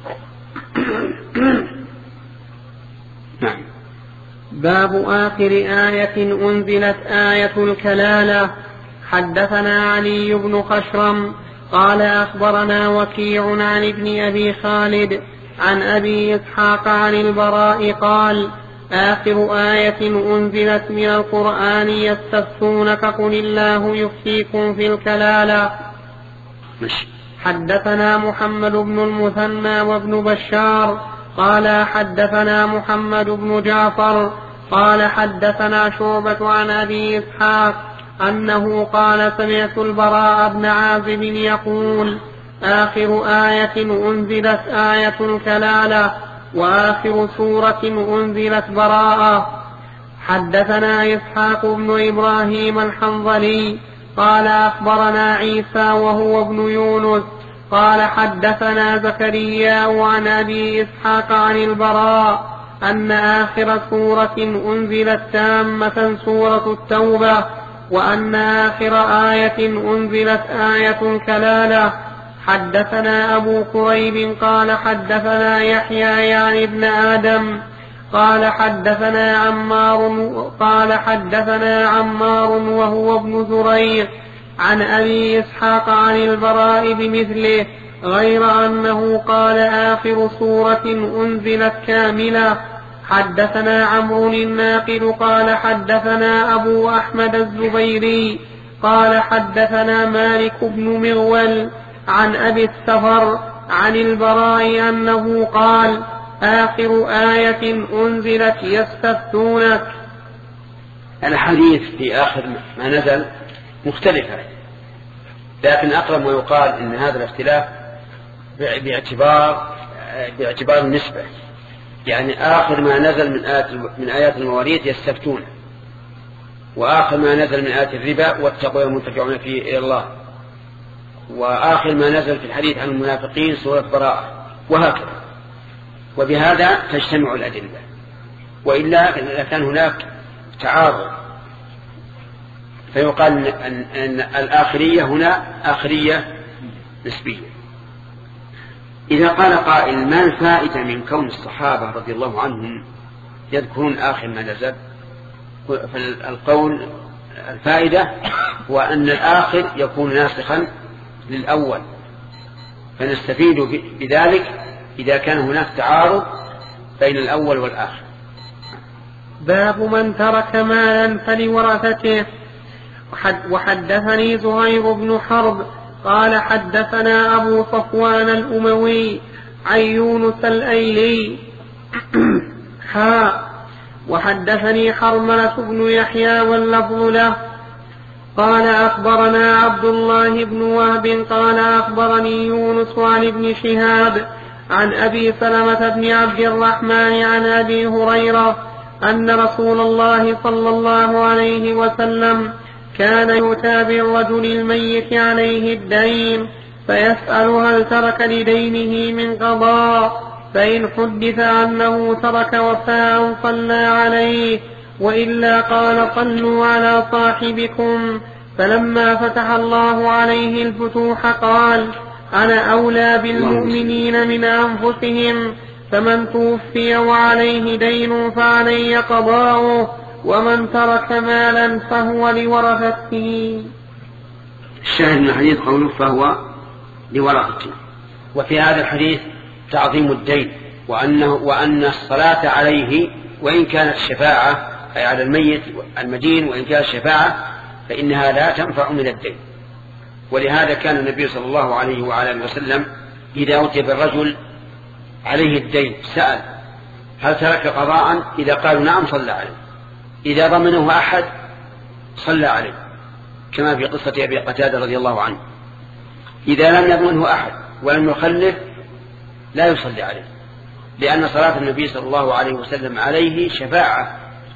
نعم. باب آخر آية أنزلت آية الكلالة. حدثنا علي بن خشرم قال أخبرنا وكيع عن ابن أبي خالد عن أبي إسحاق عن البراء قال آخر آية أنزلت من القرآن يستفتونك قل الله يفتيكم في الكلالة. حدثنا محمد بن المثنى وابن بشار قال حدثنا محمد بن جعفر قال حدثنا شعبة عن أبي إسحاق أنه قال سمعت البراء بن عازب يقول آخر آية أنزلت آية الكلالة وآخر سورة أنزلت براءة. حدثنا إسحاق بن إبراهيم الحنظلي قال أخبرنا عيسى وهو ابن يونس قال حدثنا زكريا عن أبي إسحاق عن البراء أن آخر سورة أنزلت تامة سورة التوبة، وأن آخر آية أنزلت آية كلالة. حدثنا أبو كريب قال حدثنا يحيى يعني ابن آدم قال حدثنا عمار وهو ابن زرير عن أبي إسحاق عن البراء بمثله، غير أنه قال آخر سورة أنزلت كاملة. حدثنا عمرو الناقد قال حدثنا أبو أحمد الزبيري قال حدثنا مالك بن مغول عن أبي السفر عن البراء أنه قال آخر آية أنزلت يستفتونك. الحديث في آخر ما نزل مختلفة، لكن أقرب ما يقال إن هذا الاختلاف باعتبار النسبة، يعني آخر ما نزل من آيات المواريث يستفتون، وآخر ما نزل من آيات الربا واتقوا يوما ترجعون فيه إلى الله، وآخر ما نزل في الحديث عن المنافقين سورة براءة، وهكذا. وبهذا تجتمع الأدلة، وإلا كان هناك تعارض، فيقال أن الآخرية هنا آخرية نسبية. إذا قال قائل ما الفائدة من كون الصحابة رضي الله عنهم يذكرون آخر ما نزل؟ فالقول الفائدة هو أن الآخر يكون ناسخا للأول، فنستفيد بذلك إذا كان هناك تعارض بين الأول والآخر. باب من ترك مالا فلورثته. وحدثني زهير بن حرب قال حدثنا أبو صفوان الأموي عن يونس الأيلي وحدثني حرملة بن يحيى واللفظ له قال أخبرنا عبد الله بن وهب قال أخبرني يونس عن ابن شهاب عن أبي سلمة بن عبد الرحمن عن أبي هريرة أن رسول الله صلى الله عليه وسلم كان يؤتى بالرجل الميت عليه الدين فيسأل هل ترك لدينه من قضاء، فإن حدث أنه ترك وفاء صلى عليه، وإلا قال صلوا على صاحبكم. فلما فتح الله عليه الفتوح قال أنا أولى بالمؤمنين من أنفسهم، فمن توفي وعليه دين فعلي قضاؤه، ومن ترك مالا فهو لورثته. الشاهد من الحديث قوله فهو لورثته. وفي هذا الحديث تعظيم الدين، وأن الصلاة عليه وإن كانت شفاعة أي على الميت المدين، وإن كانت شفاعة فإنها لا تنفع من الدين. ولهذا كان النبي صلى الله عليه وعلى وسلم إذا أتي بالرجل عليه الدين سأل هل ترك قضاء؟ إذا قالوا نعم صلى عليه، إذا ضمنه أحد صلى عليه، كما في قصة أبي قتادة رضي الله عنه. إذا لم يضمنه أحد ولم يخلف لا يصلي عليه، لأن صلاة النبي صلى الله عليه وسلم عليه شفاعة،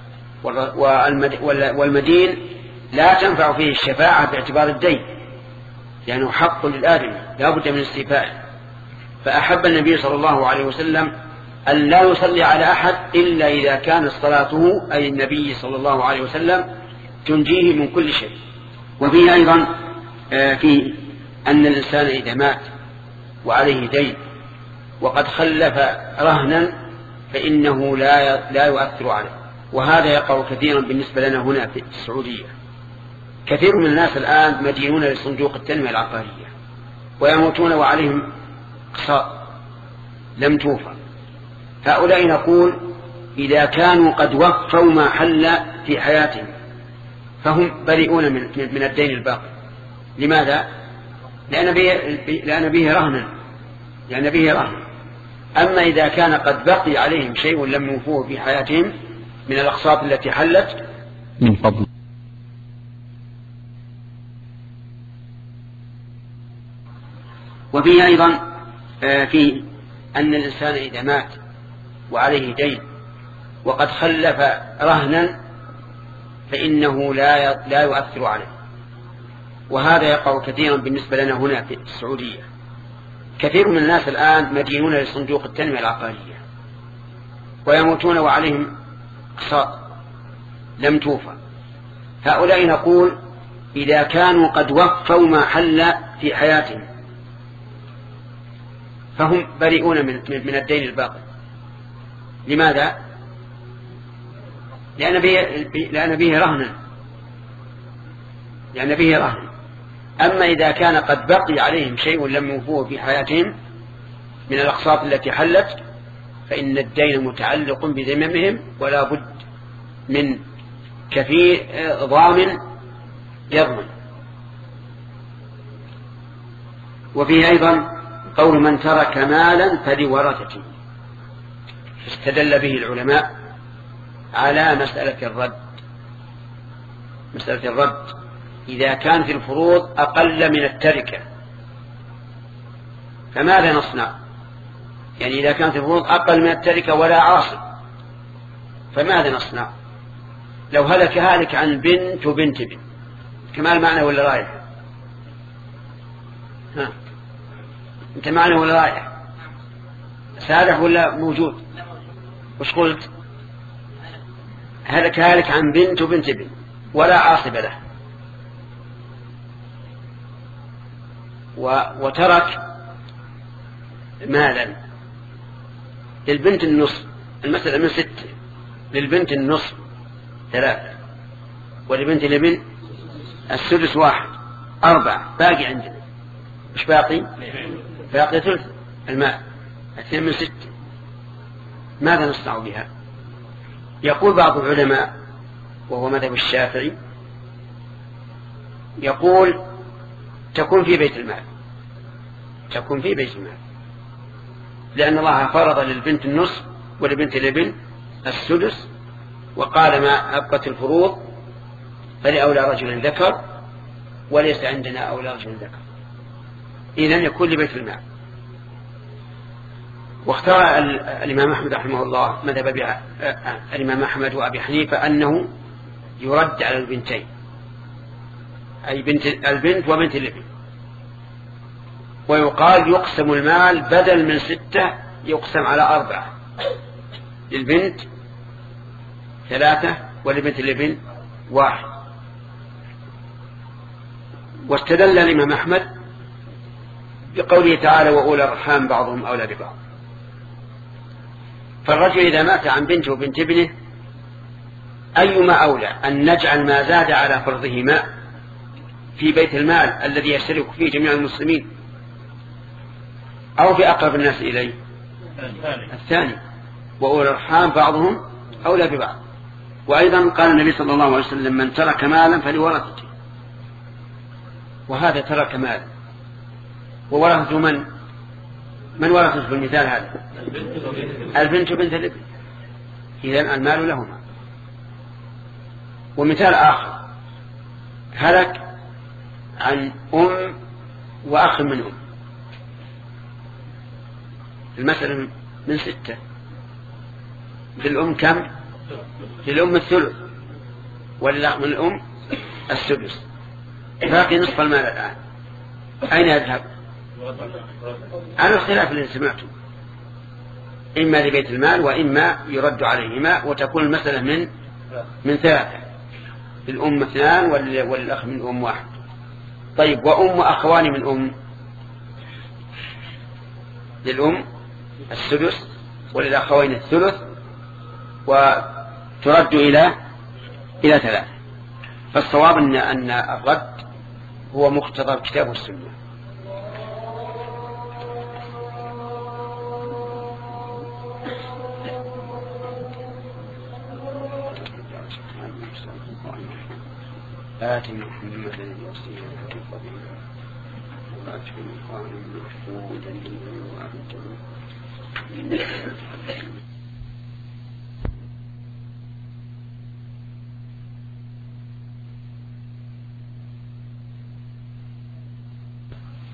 والمدين لا تنفع فيه الشفاعة باعتبار الدين، لأنه يعني حق للآدم لا بد من استيفائه. فأحب النبي صلى الله عليه وسلم أن لا يصلي على أحد إلا إذا كانت صلاته أي النبي صلى الله عليه وسلم تنجيه من كل شيء. وفيه أيضا في أن الإنسان إذا مات وعليه دين وقد خلف رهنا فإنه لا يؤثر عليه، وهذا يقع كثيرا بالنسبة لنا هنا في السعودية. كثير من الناس الآن مدينون لصندوق التنمية العقارية ويموتون وعليهم أقساط لم توفى. هؤلاء نقول إذا كانوا قد وفوا ما حل في حياتهم فهم بريئون من الدين الباقي. لماذا؟ لأن به رهنا. أما إذا كان قد بقي عليهم شيء لم يوفوه في حياتهم من الأقساط التي حلت من فضل. وفيه أيضا في أن الإنسان إذا مات وعليه دين وقد خلف رهنا فإنه لا يؤثر عليه. وهذا يقع كثيرا بالنسبة لنا هنا في السعودية. كثير من الناس الآن مدينون لصندوق التنمية العقارية ويموتون وعليهم أقساط لم توفى. هؤلاء نقول إذا كانوا قد وفوا ما حل في حياتهم فهم بريئون من الدين الباقي. لماذا؟ لأن به رهن. أما إذا كان قد بقي عليهم شيء لم يوفوه في حياتهم من الأقساط التي حلت فإن الدين متعلق بذممهم ولا بد من كفيل ضامن يضمن. وفيه أيضا قول من ترك مالا فلورثته، استدل به العلماء على مسألة الرد إذا كانت الفروض أقل من التركة فماذا نصنع؟ يعني إذا كانت الفروض أقل من التركة ولا عاصب فماذا نصنع؟ لو هلك هالك عن بنت وبنت بنت كمال معنى ولا رايح؟ أنت معنى ولا رايح؟ سارح ولا موجود؟ وش قلت؟ هلك هالك عن بنت وبنت بنت ولا عاصب له وترك مالا للبنت النصف، المسألة من 6، للبنت النصف 3 ولبنت الابن السدس 1 4 باقي عندنا. مش باقي ثلث المال 2 من 6. ماذا نصنع بها؟ يقول بعض العلماء وهو مذهب الشافعي يقول تكون في بيت المال لأن الله فرض للبنت النصف ولبنت الابن السدس وقال ما أبقت الفروض فلأولى رجل ذكر وليس عندنا أولى رجل ذكر، إذن يكون لبيت المال. واختار الإمام أحمد رحمه الله مذهب الإمام أحمد وأبي حنيفة أنه يرد على البنتين، أي البنت وبنت الابن، ويقال يقسم المال بدل من 6 يقسم على 4، للبنت 3 ولبنت الابن 1. واستدل الإمام أحمد بقوله تعالى وأولى الأرحام بعضهم أولى ببعض. فالرجل إذا مات عن بنته وبنت ابنه أيما أولى أن نجعل ما زاد على فرضهما في بيت المال الذي يشترك فيه جميع المسلمين أو في أقرب الناس إليه؟ الثاني، وأولى الأرحام بعضهم أولى ببعض. وأيضا قال النبي صلى الله عليه وسلم من ترك مالا فلورثته، وهذا ترك مالا وورثته من ورثته في المثال هذا؟ البنت وبنت الابن، إذن المال لهما. ومثال آخر هلك عن أم وأخ من أم، المسألة من 6، للأم كم؟ للأم الثلث وللأخ من الأم السدس، باقي نصف المال الآن أين يذهب؟ على الخلاف الذي سمعته، إما لبيت المال وإما يرد عليهما وتكون المسألة من 3، للأم 2 وللأخ من أم 1. طيب وأم أخوان من أم، للأم السدس وللأخوين الثلث وترد إلى 3. فالصواب أن الرد هو مقتضى الكتاب والسنة. آتنا محمدا الوسيلة والفضيلة وآتنا مقاما محمودا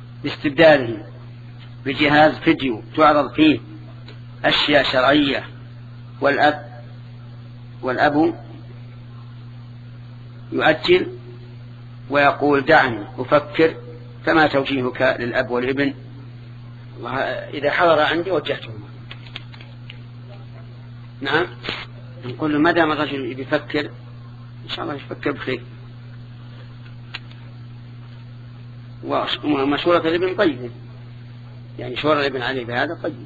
باستبداله بجهاز فيديو تعرض فيه أشياء شرعية والأب يؤجل ويقول دعني أفكر، فما توجيهك للأب والابن؟ إذا حضر عندي وجهتهما. نعم، نقول له ما دام الرجل يفكر إن شاء الله يفكر بخير. ومشورة الابن طيب، يعني شورة الابن عليه بهذا طيب،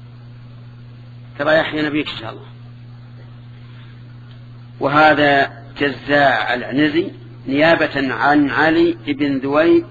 ترى يحيى نبيك إن شاء الله. وهذا جزاء العنزي نيابة عن علي بن ذويب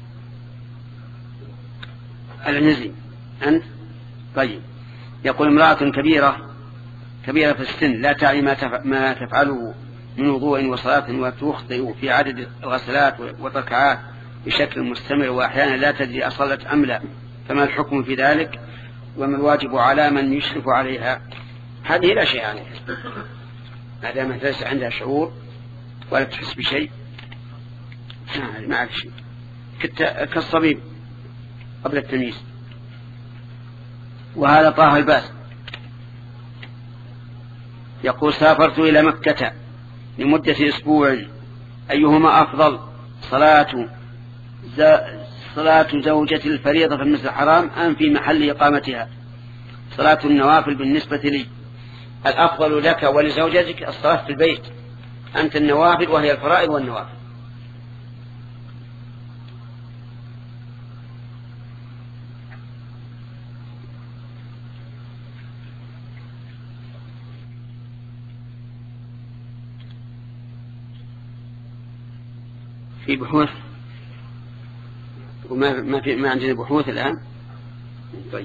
العنزي. أنت طيب. يقول امرأة كبيرة في السن لا تعي ما تفعله من وضوء وصلاة، وتخطئ في عدد الغسلات والركعات بشكل مستمر، وأحيانا لا تدري أصلت أم لا، فما الحكم في ذلك؟ وما الواجب على من يشرف عليها؟ هذه لا شيء عليها ما دام ليس عندها شعور ولا تحس بشيء، ما عليها شيء، كالصبيب قبل التمييز. وهذا طه الباس يقول سافرت إلى مكة لمدة أسبوع، أيهما أفضل، صلاة زوجة الفريضة في المسجد الحرام أم في محل إقامتها؟ صلاة النوافل بالنسبة لي الأفضل لك ولزوجتك الصلاة في البيت، أنت النوافل وهي الفرائض والنوافل. في بحوث ما عندنا بحوث الآن. طيب.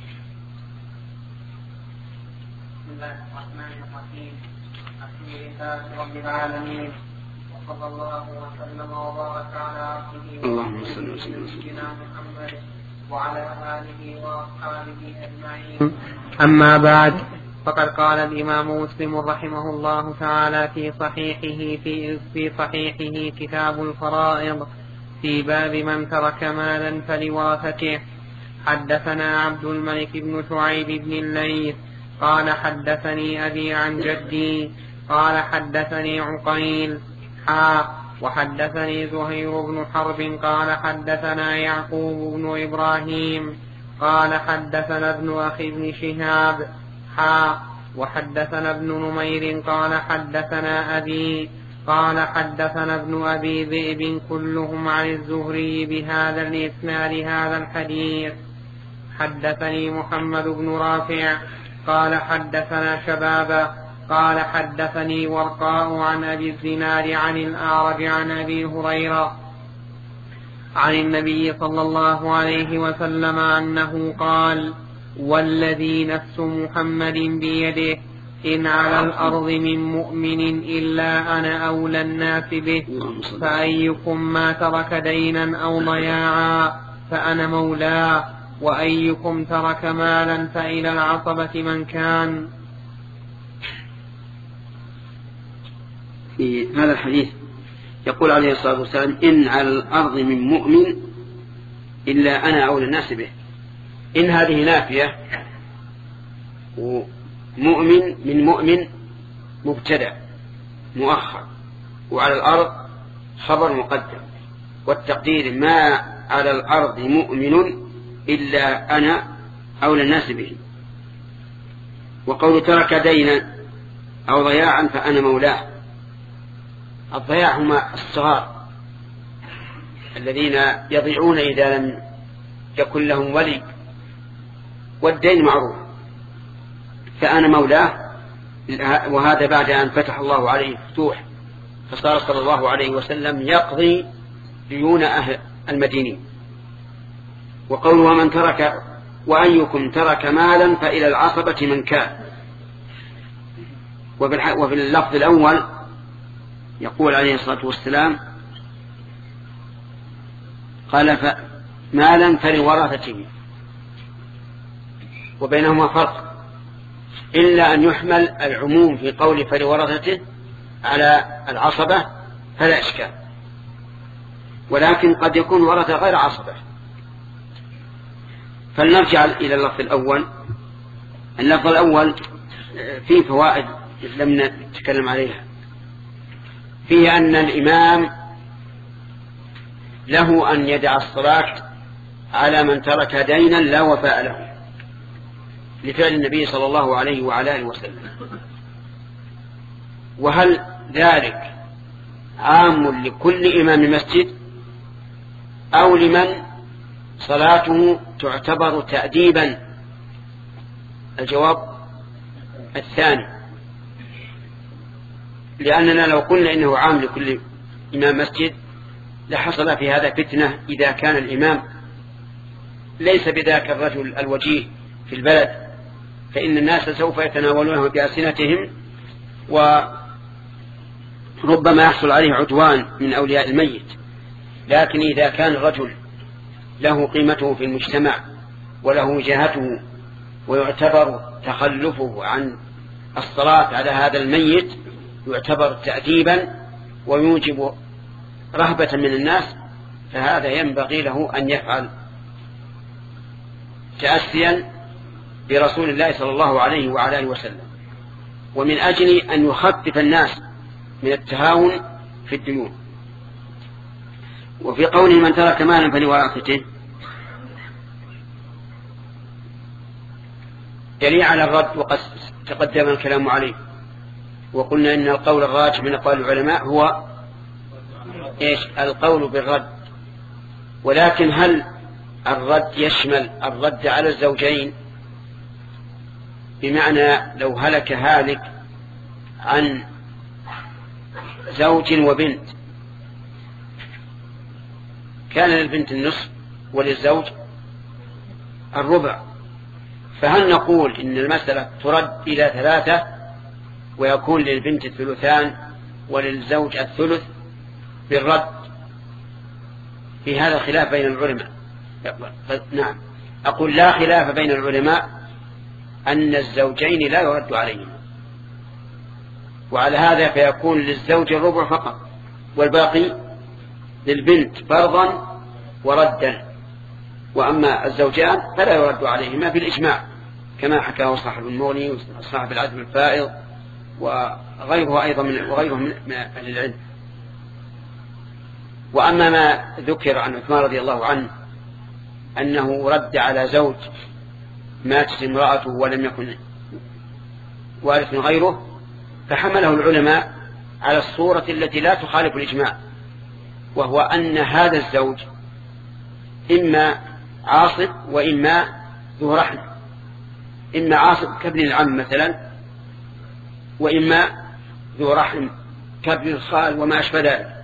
بسم الله الرحمن الرحيم، الحمد لله رب العالمين، وصلى الله وسلم وبارك على عبده ورسوله نبينا محمد وعلى آله وأصحابه أجمعين. أما بعد، فقد قال الإمام مسلم رحمه الله تعالى في صحيحه كتاب الفرائض في باب من ترك مالا فلورثته. حدثنا عبد الملك بن شعيب بن الليث قال حدثني أبي عن جدي قال حدثني عقيل وحدثني زهير بن حرب قال حدثنا يعقوب بن إبراهيم قال حدثنا ابن أخي بن شهاب وحدثنا ابن نمير قال حدثنا أبي قال حدثنا ابن أبي ذئب كلهم عن الزهري بهذا الإسناد هذا الحديث. حدثني محمد بن رافع قال حدثنا شبابة قال حدثني ورقاء عن أبي الزناد عن الأعرج عن أبي هريرة عن النبي صلى الله عليه وسلم أنه قال: والذي نفس محمد بيده إن على الأرض من مؤمن إلا أنا أولى الناس به، فأيكم ما ترك دينا أو ضياعا فأنا مولاه، وأيكم ترك مالا فإلى العصبة من كان. في هذا الحديث يقول عليه الصلاة والسلام: إن على الأرض من مؤمن إلا أنا أولى الناس به. إن هذه نافية، ومؤمن من مؤمن مبتدأ مؤخر، وعلى الأرض خبر مقدم، والتقدير ما على الأرض مؤمن إلا أنا أولى الناس به. وقول ترك دينا أو ضياعا فأنا مولاه. الضياع هم الصغار الذين يضيعون إذا لم يكن لهم ولي، والدين معروف، فأنا مولاه. وهذا بعد أن فتح الله عليه فتوح، فصار صلى الله عليه وسلم يقضي ديون أهل المدينين. وقوله من ترك وأيكم ترك مالا فإلى العصبة من كان. وفي اللفظ الأول يقول عليه الصلاة والسلام: قال مالا فلورثته، وبينهما فرق، إلا أن يحمل العموم في قول فلورثته على العصبة فلا إشكال، ولكن قد يكون ورث غير عصبة. فلنرجع إلى اللفظ الأول. اللفظ الأول في فوائد لم نتكلم عليها. فيه أن الإمام له أن يدع الصلاة على من ترك دينا لا وفاء له، لفعل النبي صلى الله عليه وعلى آله وسلم. وهل ذلك عام لكل إمام مسجد أو لمن صلاته تعتبر تأديبا؟ الجواب الثاني، لأننا لو قلنا إنه عام لكل إمام مسجد لحصل في هذا فتنة إذا كان الإمام ليس بذاك الرجل الوجيه في البلد، فإن الناس سوف يتناولونه بألسنتهم وربما يحصل عليه عدوان من أولياء الميت. لكن إذا كان الرجل له قيمته في المجتمع وله وجاهته ويعتبر تخلفه عن الصلاة على هذا الميت يعتبر تأديبا ويوجب رهبة من الناس، فهذا ينبغي له أن يفعل تأسيا برسول الله صلى الله عليه وعلى آله وسلم، ومن أجل أن يخفف الناس من التهاون في الديون. وفي قوله من ترك مالا فلورثته دليل على الرد، وقد تقدم الكلام عليه، وقلنا إن القول الراجح من أقوال العلماء هو القول بالرد. ولكن هل الرد يشمل الرد على الزوجين؟ بمعنى لو هلك هالك عن زوج وبنت كان للبنت النصف وللزوج الربع، فهل نقول إن المسألة ترد إلى 3 ويكون للبنت الثلثان وللزوج الثلث بالرد؟ في هذا خلاف بين العلماء. نعم، أقول لا خلاف بين العلماء أن الزوجين لا يرد عليهما، وعلى هذا فيكون للزوج الربع فقط والباقي للبنت فرضا وردا، وأما الزوجان فلا يرد عليهما بالإجماع كما حكاه صاحب المغني وصاحب العزم الفائض وغيره أيضا من أهل العلم. وأما ما ذكر عن عثمان رضي الله عنه أنه رد على زوج ماتت امرأته ولم يكن وارث غيره، فحمله العلماء على الصورة التي لا تخالف الإجماع، وهو أن هذا الزوج إما عاصب وإما ذو رحم، إما عاصب كابن العم مثلا، وإما ذو رحم كابن الخال وما أشبه ذلك.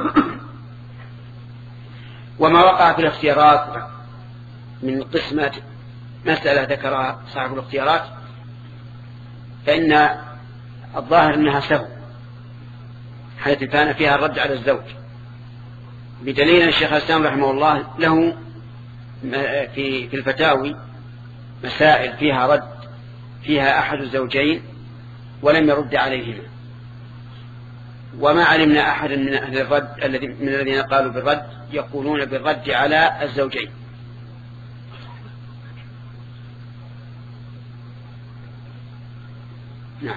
وما وقع في الاختيارات من قسمة مسألة ذكرها صاحب الاختيارات فإن الظاهر أنها سهو، حيث كان فيها الرد على الزوج، بدليل الشيخ الإسلام رحمه الله له في الفتاوي مسائل فيها رد فيها أحد الزوجين ولم يرد عليهما، وما علمنا أحد من أهل الرد من الذين قالوا بالرد يقولون بالرد على الزوجين. نعم.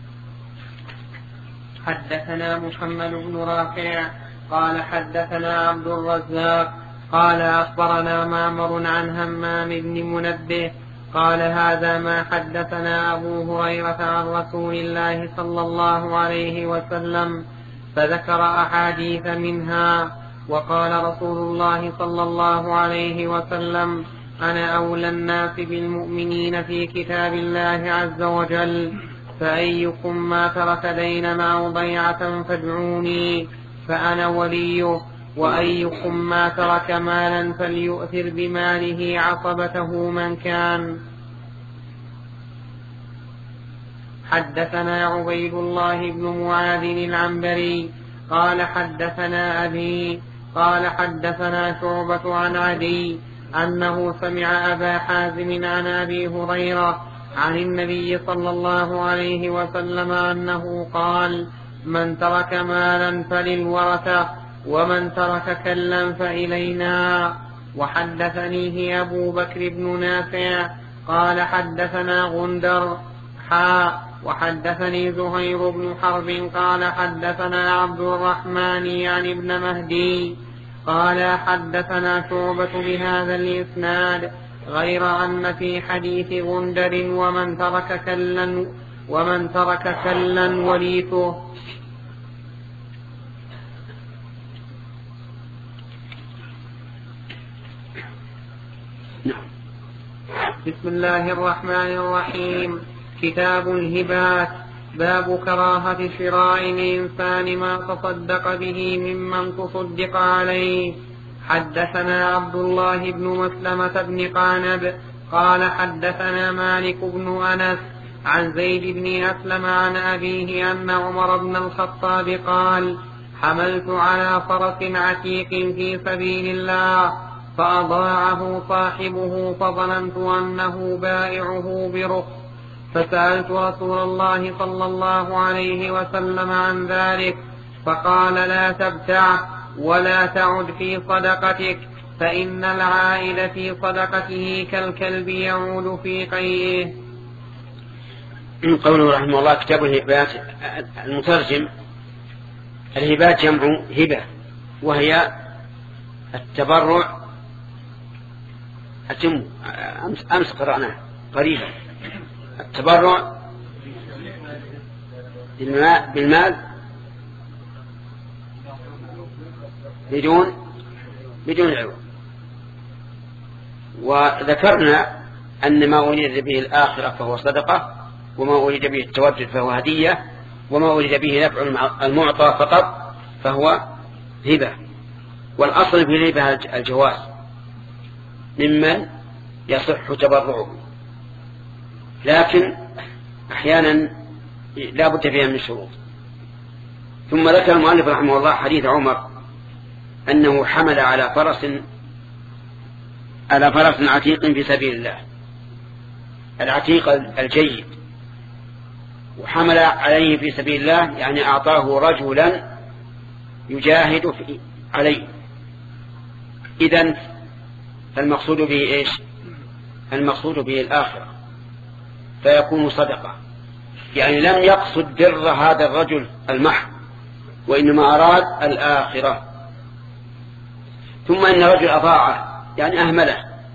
حدثنا محمد بن رافع قال حدثنا عبد الرزاق قال أخبرنا معمر عن همام بن منبه قال هذا ما حدثنا أبو هريرة عن رسول الله صلى الله عليه وسلم، فذكر أحاديث منها. وقال رسول الله صلى الله عليه وسلم: أنا أولى الناس بالمؤمنين في كتاب الله عز وجل، فأيكم ما ترك دينا أو ضيعة فادعوني فأنا وليه، وأيكم ما ترك مالا فليؤثر بماله عصبته من كان. حدثنا عبيد الله بن معاذ العنبري قال حدثنا أبي قال حدثنا شعبة عن عدي أنه سمع أبا حازم عن أبي هريرة عن النبي صلى الله عليه وسلم أنه قال: من ترك مالا فللورثة، ومن ترك كلا فإلينا. وحدثنيه أبو بكر بن نافع قال حدثنا غندر وحدثني زهير بن حرب قال حدثنا عبد الرحمن يعني ابن مهدي قال حدثنا شعبة بهذا الإسناد غير أن في حديث غندر ومن ترك كلا وليته. بسم الله الرحمن الرحيم. كتاب الهبات. باب كراهة شراء الإنسان ما تصدق به ممن تصدق عليه. حدثنا عبد الله بن مسلمة بن قعنب قال حدثنا مالك بن أنس عن زيد بن أسلم عن أبيه أن عمر بن الخطاب قال حملت على فرس عتيق في سبيل الله فأضاعه صاحبه فظننت أنه بائعه برخص فسألت رسول الله صلى الله عليه وسلم عن ذلك فقال لا تبتعه ولا تعد في صدقتك فإن العائل في صدقته كالكلب يعود في قيئه. قوله رحمه الله كتاب الهبات. المترجم الهبات جمع هبة وهي التبرع. أمس قرأناه قريبا. التبرع بالمال بدون عوض. وذكرنا أن ما أريد به الآخرة فهو صدقة وما أريد به التودد فهو هدية وما أريد به نفع المعطى فقط فهو هبة. والأصل في الهبة الجواز ممن يصح تبرعه لكن أحيانا لا بد فيها من شروط. ثم ذكر المؤلف رحمه الله حديث عمر أنه حمل على فرس عتيق في سبيل الله. العتيق الجيد وحمل عليه في سبيل الله يعني أعطاه رجلا يجاهد عليه. إذن فالمقصود به إيش؟ المقصود به الآخرة فيكون صدقة. يعني لم يقصد بر هذا الرجل المحض وإنما أراد الآخرة. ثم إن الرجل أضاعه يعني أهمله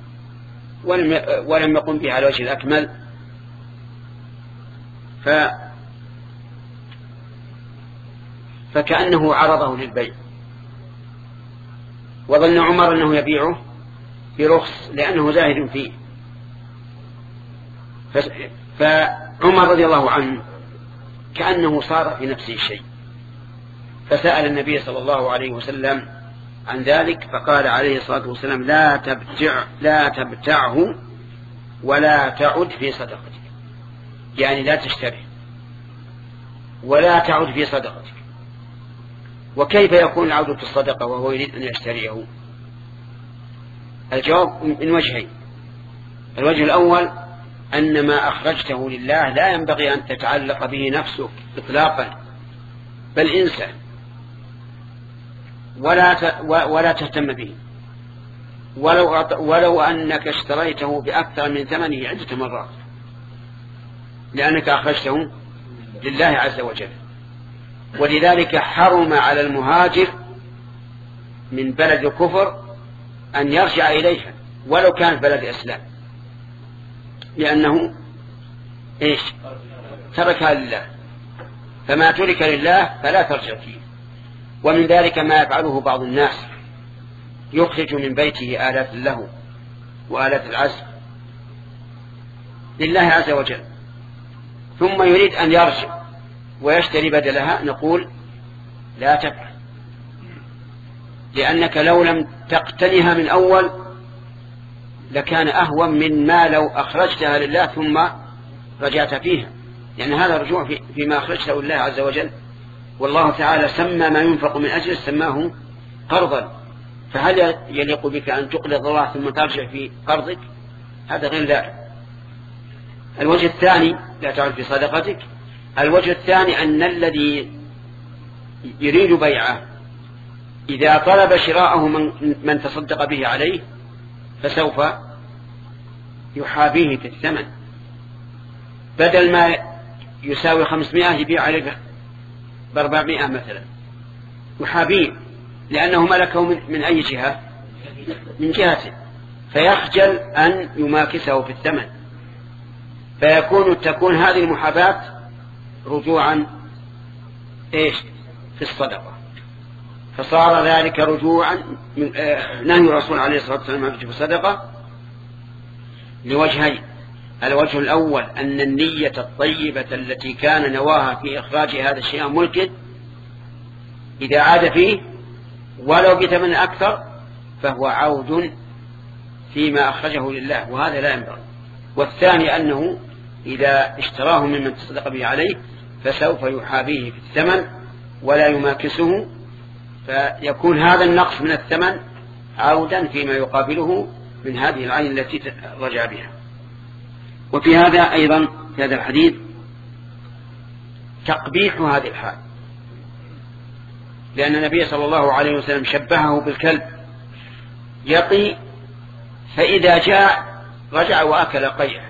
ولم يقم به على وجه الأكمل فكأنه عرضه للبيع وظن عمر أنه يبيعه برخص لأنه زاهد فيه. فعمر رضي الله عنه كأنه صار في نفسه شيء فسأل النبي صلى الله عليه وسلم عن ذلك فقال عليه الصلاة والسلام لا تبتعه ولا تعد في صدقتك. يعني لا تشتري ولا تعد في صدقتك. وكيف يكون العود في الصدقة وهو يريد أن يشتريه؟ الجواب من وجهين. الوجه الأول أن ما أخرجته لله لا ينبغي أن تتعلق به نفسك إطلاقا بل انسى ولا تهتم به ولو أنك اشتريته بأكثر من ثمنه عدة مرات لأنك أخرجته لله عز وجل. ولذلك حرم على المهاجر من بلد الكفر أن يرجع إليها ولو كانت بلد إسلام لأنه إيش؟ تركها لله. فما ترك لله فلا ترجع فيه. ومن ذلك ما يفعله بعض الناس يخرج من بيته آلات له وآلات العزف لله عز وجل ثم يريد أن يرجع ويشتري بدلها نقول لا تفعل لأنك لو لم تقتنها من أول لكان أهون من ما لو أخرجتها لله ثم رجعت فيها يعني هذا رجوع فيما أخرجته لله عز وجل. والله تعالى سمى ما ينفق من أجل سماه قرضا فهل يليق بك أن تقرض الله ثم ترجع في قرضك؟ هذا غير ذلك. الوجه الثاني لا تعد في صدقتك. الوجه الثاني أن الذي يريد بيعه إذا طلب شراءه من تصدق به عليه فسوف يحابيه في الثمن بدل ما يساوي 500 يبيع عليه ب400 مثلا، يحابيه لأنه ملكه من أي جهة؟ من جهته، فيخجل أن يماكسه في الثمن، تكون هذه المحاباة رجوعا في الصدقة، فصار ذلك رجوعا نهي الرسول عليه الصلاة والسلام في الصدقة لوجهين. الوجه الأول أن النية الطيبة التي كان نواها في إخراج هذا الشيء ملكه إذا عاد فيه ولو بثمن أكثر فهو عود فيما أخرجه لله، وهذا لا ينبغي. والثاني أنه إذا اشتراه ممن تصدق به عليه فسوف يحابيه في الثمن ولا يماكسه، فيكون هذا النقص من الثمن عودا فيما يقابله من هذه العين التي رجع بها. وفي هذا أيضا في هذا الحديث تقبيح هذه الحال، لأن النبي صلى الله عليه وسلم شبهه بالكلب يقي فإذا جاء رجع وأكل قيئه.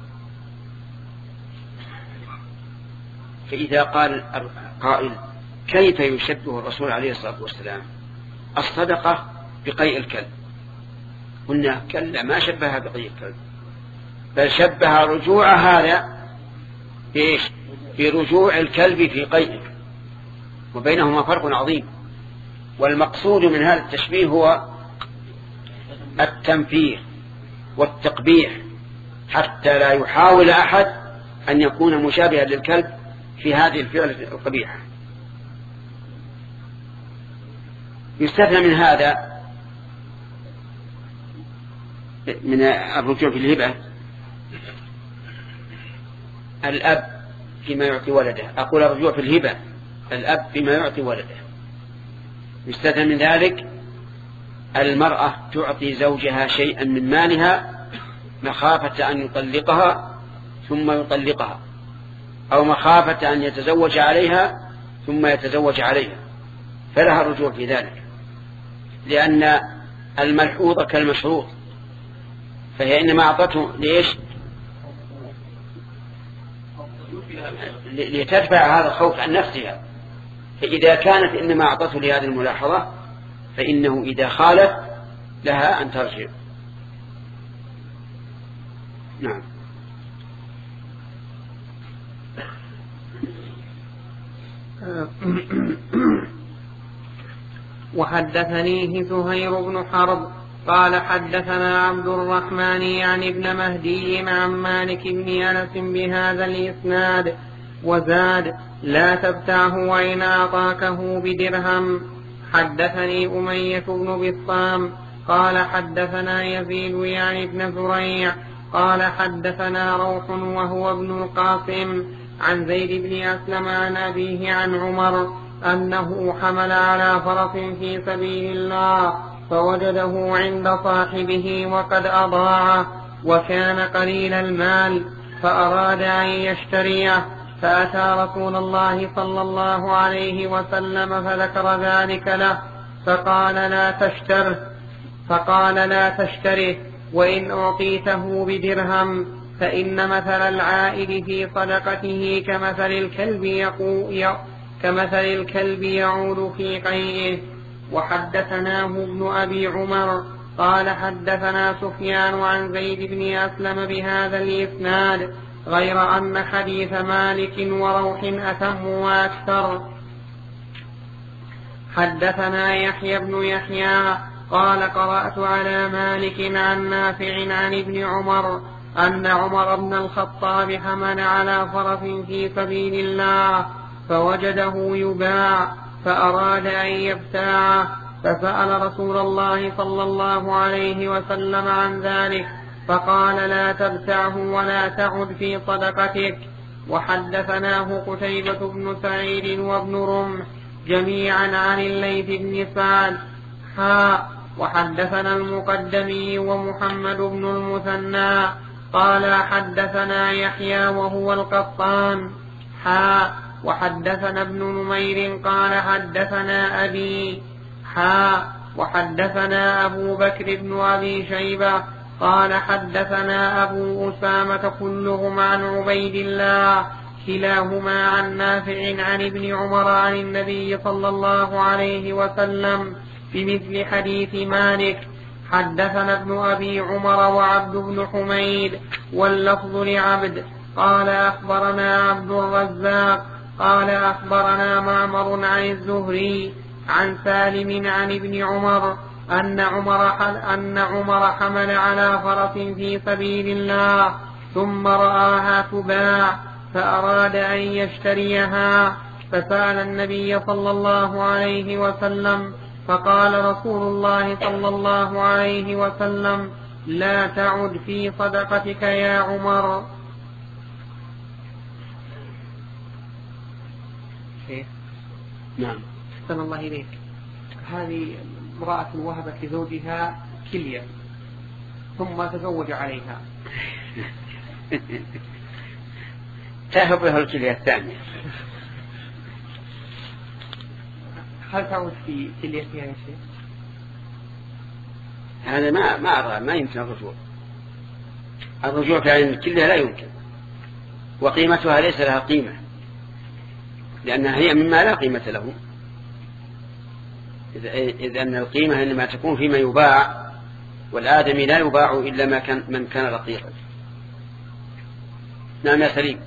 فإذا قال قائل كيف يشبه الرسول عليه الصلاة والسلام الصدقة بقيء الكلب؟ قلنا كلا، ما شبهها بقيء الكلب، بل شبه رجوع هذا برجوع الكلب في قيئه، وبينهما فرق عظيم. والمقصود من هذا التشبيه هو التنفير والتقبيح حتى لا يحاول أحد أن يكون مشابها للكلب في هذه الفعل القبيحة. يستثنى من هذا من الرجوع في الهبة الأب فيما يعطي ولده. أقول الرجوع في الهبة الأب فيما يعطي ولده. يستثنى من ذلك المرأة تعطي زوجها شيئا من مالها مخافة أن يطلقها ثم يطلقها، أو مخافة أن يتزوج عليها ثم يتزوج عليها، فلها الرجوع في ذلك، لأن الملحوظة كالمشروط، فهي إنما أعطته ليش؟ لتدفع هذا الخوف عن نفسها. فإذا كانت إنما أعطته لهذه الملاحظة فإنه إذا خالف لها أن ترجع. نعم. وحدثنيه زهير بن حرب قال حدثنا عبد الرحمن يعني ابن مهدي عن مالك بن أنس بهذا الإسناد وزاد لا تبتعه وإن أعطاكه بدرهم. حدثني أمية بن بسطام قال حدثنا يزيد يعني ابن زريع قال حدثنا روح وهو ابن القاسم عن زيد بن أسلم عن أبيه عن عمر أنه حمل على فرس في سبيل الله فوجده عند صاحبه وقد أضاعه وكان قليل المال فأراد أن يشتريه، فأتى رسول الله صلى الله عليه وسلم فذكر ذلك له فقال لا تشتره وإن أعطيته بدرهم، فإن مثل العائد في صدقته كمثل الكلب يعود في قيئه. وحدثناه ابن أبي عمر قال حدثنا سفيان عن زيد بن أسلم بهذا الإسناد غير أن حديث مالك وروح أتم وأكثر. حدثنا يحيى بن يحيى قال قرأت على مالك عن نافع عن ابن عمر أن عمر بن الخطاب حمل على فرس في سبيل الله فوجده يباع فأراد أن يبتاعه، فسأل رسول الله صلى الله عليه وسلم عن ذلك فقال لا تبتعه ولا تعد في صدقتك. وحدثناه قتيبة بن سعيد وابن رمح جميعا عن الليث بن سعد وحدثنا المقدمي ومحمد بن المثنى قال حدثنا يحيى وهو القطان وحدثنا ابن نمير قال حدثنا أبي وحدثنا أبو بكر بن أبي شيبة قال حدثنا أبو أسامة كلهم عن عبيد الله كلاهما عن نافع عن ابن عمر عن النبي صلى الله عليه وسلم بمثل حديث مالك. حدثنا ابن أبي عمر وعبد بن حميد واللفظ لعبد قال أخبرنا عبد الرزاق قال أخبرنا معمر عن الزهري عن سالم عن ابن عمر أن عمر حمل على فرس في سبيل الله ثم رآها تباع فأراد أن يشتريها فسأل النبي صلى الله عليه وسلم فقال رسول الله صلى الله عليه وسلم لا تعد في صدقتك يا عمر. نعم. أحسن الله إليك. هذه امرأة وهبت لزوجها كلية ثم تزوج عليها تهب له الكلية الثانية. هل تعود في كليتها يا شيخ؟ هذا ما أرى ما يمكن الرجوع في عين الكلية لا يمكن، وقيمتها ليس لها قيمة لأنها هي مما لا قيمة له، إذ أن القيمة إنما تكون فيما يباع، والآدمي لا يباع إلا من كان رقيقا. نعم يا سليم.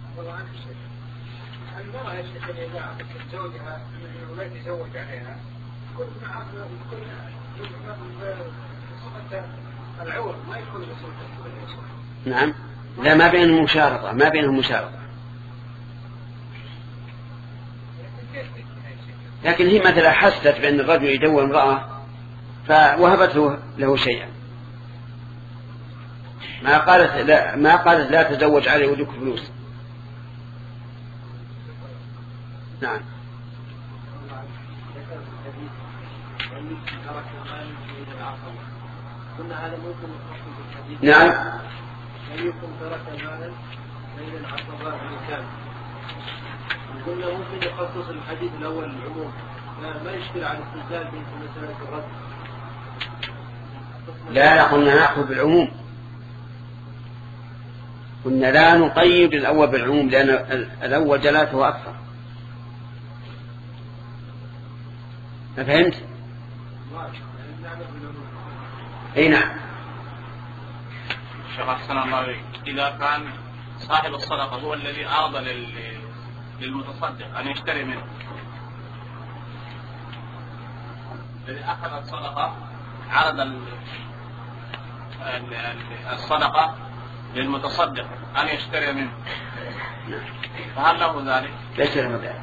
المرأة يا شيخ اللي باعت زوجها ولا يتزوج عليها كل صفة العور ما يكون بصفة. نعم. لا ما بينهم مشارطة لكن هي مثلا حست بأن الرجل يدور امرأة فوهبته له شيئا، ما قالت لا تزوج عليه ودك فلوس. نعم. نعم. أيكم ترك مالا بين العصبات المكان. قلنا ممكن يخصص الحديث الأول العموم، ما يشكل على الاستدلال في مسألة الرد. لا قلنا نأخذ بالعموم، قلنا لا نقيد الأول بالعموم لأن الأول جلاته أكثر. ما فهمت؟ أي نعم. شيخ أحسن الله عليك، إذا كان صاحب الصدقة هو الذي أعرض للمتصدق أن يشتري منه، الذي أخذ الصدقة عرض الصدقة للمتصدق أن يشتري منه، فهل له ذلك؟ ليس له ذلك.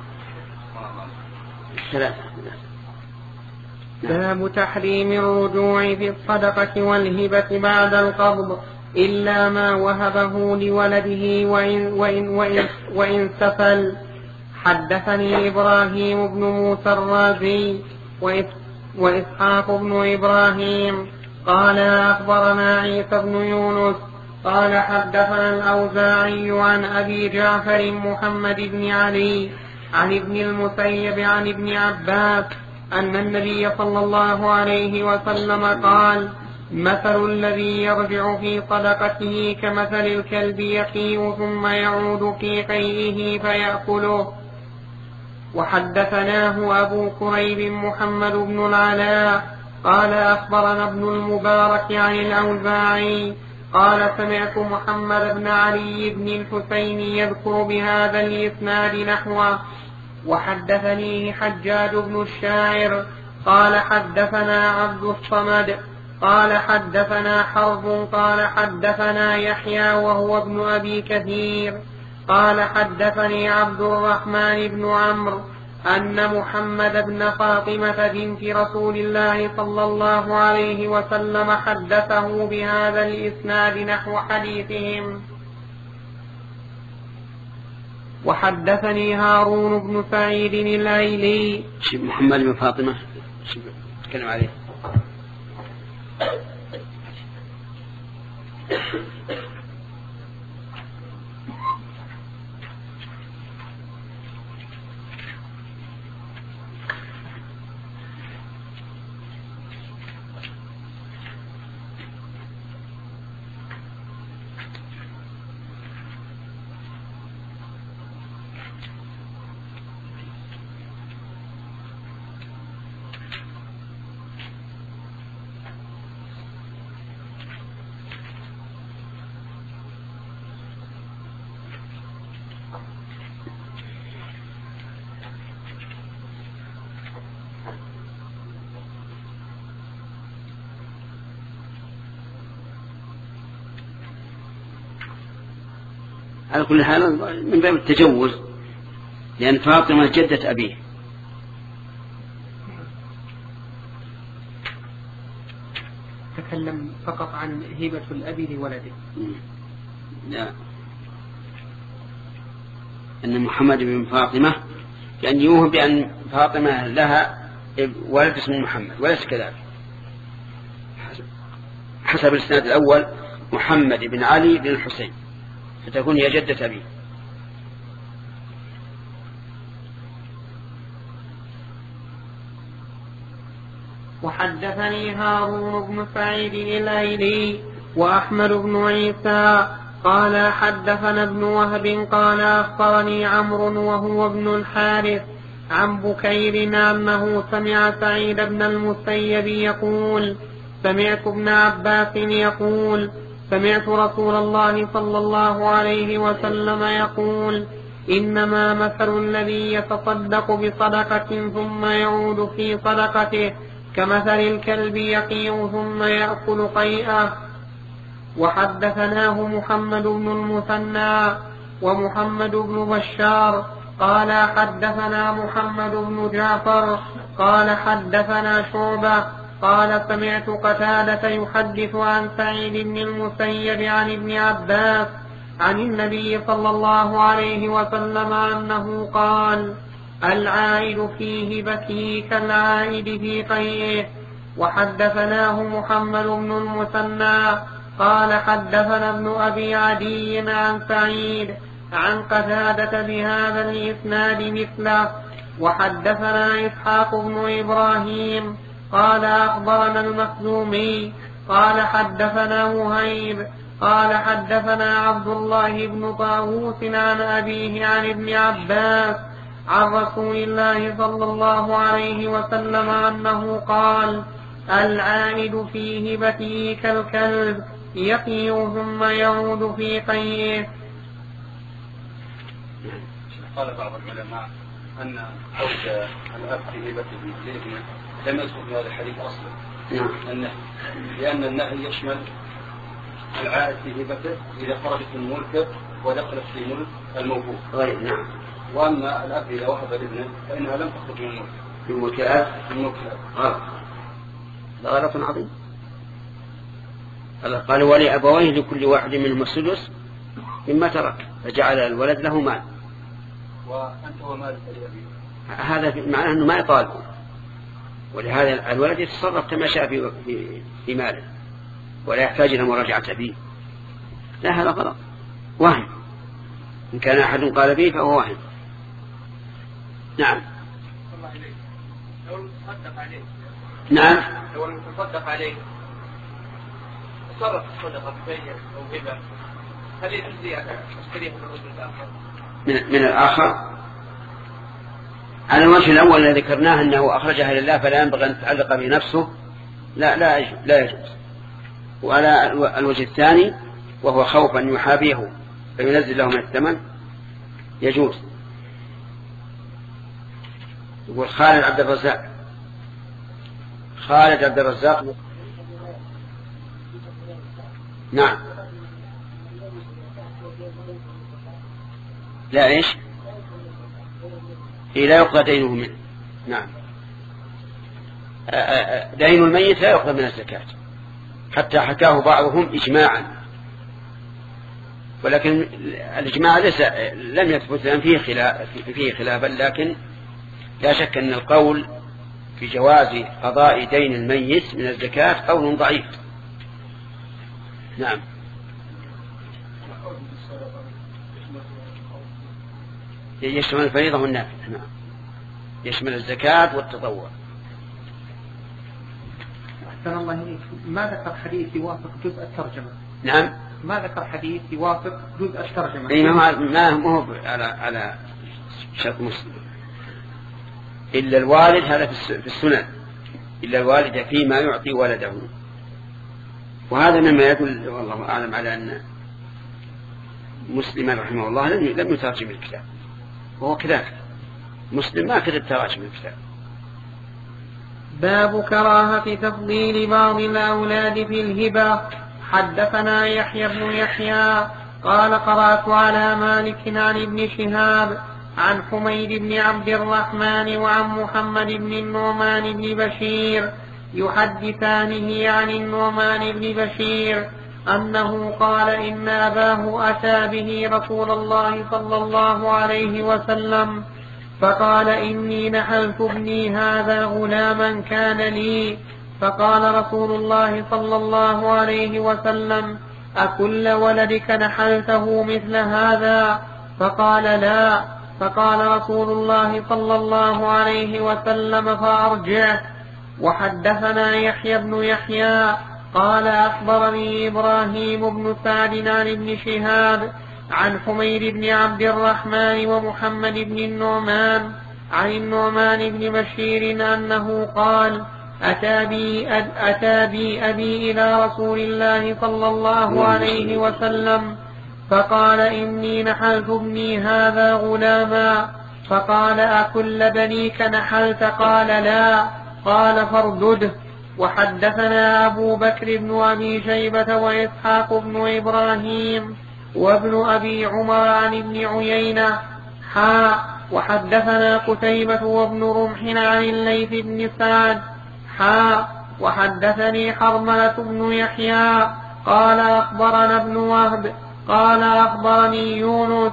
باب تحريم الرجوع في الصدقة والهبة بعد القبض إلا ما وهبه لولده وإن سفل. حدثني إبراهيم بن موسى الرازي وإسحاق بن إبراهيم قال أخبرنا عيسى بن يونس قال حدثنا الأوزاعي عن أبي جعفر محمد بن علي عن ابن المسيب عن ابن عباس أن النبي صلى الله عليه وسلم قال مثل الذي يرجع في صدقته كمثل الكلب يقيء ثم يعود في قيئه فيأكله. وحدثناه أبو كريب محمد بن العلاء قال أخبرنا ابن المبارك عن الأوزاعي قال سمعت محمد بن علي بن الحسين يذكر بهذا الإسناد نحوه. وحدثني حجاج بن الشاعر قال حدثنا عبد الصمد قال حدثنا حرب قال حدثنا يحيى وهو ابن أبي كثير قال حدثني عبد الرحمن بن عمرو أن محمد بن فاطمة بنت رسول الله صلى الله عليه وسلم حدثه بهذا الإسناد نحو حديثهم. وحدثني هارون بن سعيد الأيلي. محمد بن فاطمة تكلم عليه. على كل حال من باب التجوز، لأن فاطمة جدة أبيه. تكلم فقط عن هبة الأب لولده. لا، أن محمد بن فاطمة يعني يوهم بأن فاطمة لها ولد اسمه محمد، وليس كذلك. حسب الإسناد الأول محمد بن علي بن الحسين، فتكون هي جدة أبيه. وحدثني هارون بن سعيد الأيلي وأحمد بن عيسى قال حدثنا ابن وهب قال أخبرني عمرو وهو ابن الحارث عن بكير أنه سمع سعيد بن المسيب يقول سمعت ابن عباس يقول سمعت رسول الله صلى الله عليه وسلم يقول إنما مثل الذي يتصدق بصدقة ثم يعود في صدقته كمثل الكلب يقيء ثم يأكل قيئه. وحدثناه محمد بن المثنى ومحمد بن بشار قال حدثنا محمد بن جعفر قال حدثنا شعبة قال سمعت قتادة يحدث عن سعيد بن المسيب عن ابن عباس عن النبي صلى الله عليه وسلم أنه قال العائد في هبته كالعائد في قيئه. وحدثناه محمد بن المثنى قال حدثنا ابن أبي عدي عن سعيد عن قتادة بهذا الإسناد مثله. وحدثنا إسحاق بن إبراهيم قال أخبرنا المخزومي قال حدثنا وهيب قال حدثنا عبد الله بن طاووس عن أبيه عن ابن عباس عن رسول الله صلى الله عليه وسلم أنه قال العائد في هبته كالكلب يقيء ثم يعود في قيئه. قال بعض العلماء أن زوج الأب في هبته لابنه لم يذكر في هذا الحديث أصلا، لأن النهي يشمل العائد في هبته إذا خرجت من ملكه ودخلت في ملك الموهوب. نعم. وأما الأب إذا وهب لابنه فإنها لم تخرج من ملكه. في ملك الأب؟ في ملك غلط. هذا غلط عظيم. الله قال ولأبويه لكل واحد منهم السدس مما ترك فجعل الولد له مال. وأنت ومالك لأبيه. هذا معناه أنه ما يطالبه، ولهذا الولد يتصرف كما شاء في ماله ولا يحتاج إلى مراجعة أبيه. لا، هذا غلط، وهم. إن كان أحد قال به فهو وهم. نعم. لو المتصدق عليه. نعم. لو المتصدق عليه تصرف الصدقة ببيع أو هبة، هل يجوز أشتريه من الرجل الآخر؟ من الآخر على الوجه الأول الذي ذكرناه أنه أخرجها لله فلا ينبغي أن تتعلق به نفسه، لا يجوز. وعلى الوجه الثاني وهو خوف أن يحابيه فينزل له من الثمن يجوز. يقول خالد عبد الرزاق نعم. لا إيش؟ لا يقضى دينه منه. نعم. دين الميت لا يقضى من الزكاة، حتى حكاه بعضهم إجماعا، ولكن الإجماع لم يثبت لأن فيه خلافا، لكن لا شك أن القول في جواز قضاء دين الميت من الزكاة قول ضعيف. نعم. يشمل الفريضة والنافلة. نعم، يشمل الزكاة والتطوع. أحسن الله إليك. ما ذكر حديث يوافق جزء الترجمة؟ نعم، ما ذكر حديث يوافق جزء الترجمة. أي ما هو على شرط مسلم إلا الوالد، هذا في السنن، إلا الوالد فيما يعطي ولده. وهذا مما يدل والله أعلم على أن مسلم رحمه الله لم يترجم الكتاب، وهو كذلك مسلم ما كتب تراجم الكتاب. باب كراهة تفضيل بعض الأولاد في الهبة. حدثنا يحيى بن يحيى قال قرأت على مالك عن ابن شهاب عن حميد بن عبد الرحمن وعن محمد بن النعمان بن بشير يحدثانه عن النعمان بن بشير أنه قال إن أباه أتى به رسول الله صلى الله عليه وسلم فقال إني نحلت ابني هذا غلاما كان لي. فقال رسول الله صلى الله عليه وسلم أكل ولدك نحلته مثل هذا؟ فقال لا. فقال رسول الله صلى الله عليه وسلم فأرجعه. وحدثنا يحيى بن يحيى قال أخبرني إبراهيم بن سعد عن ابن شهاب عن حميد بن عبد الرحمن ومحمد بن النعمان عن النعمان بن بشير أنه قال أتى بي أبي إلى رسول الله صلى الله عليه وسلم فقال إني نحلت ابني هذا غلاما. فقال أكل بنيك نحلت؟ قال لا. قال فاردده. وحدثنا أبو بكر بن أبي شيبة وإسحاق بن إبراهيم وابن أبي عمر عن ابن عيينة وحدثنا قتيبة وابن رمح عن الليث بن سعد وحدثني حرملة بن يحيى قال أخبرنا ابن وهب قال أخبرني يونس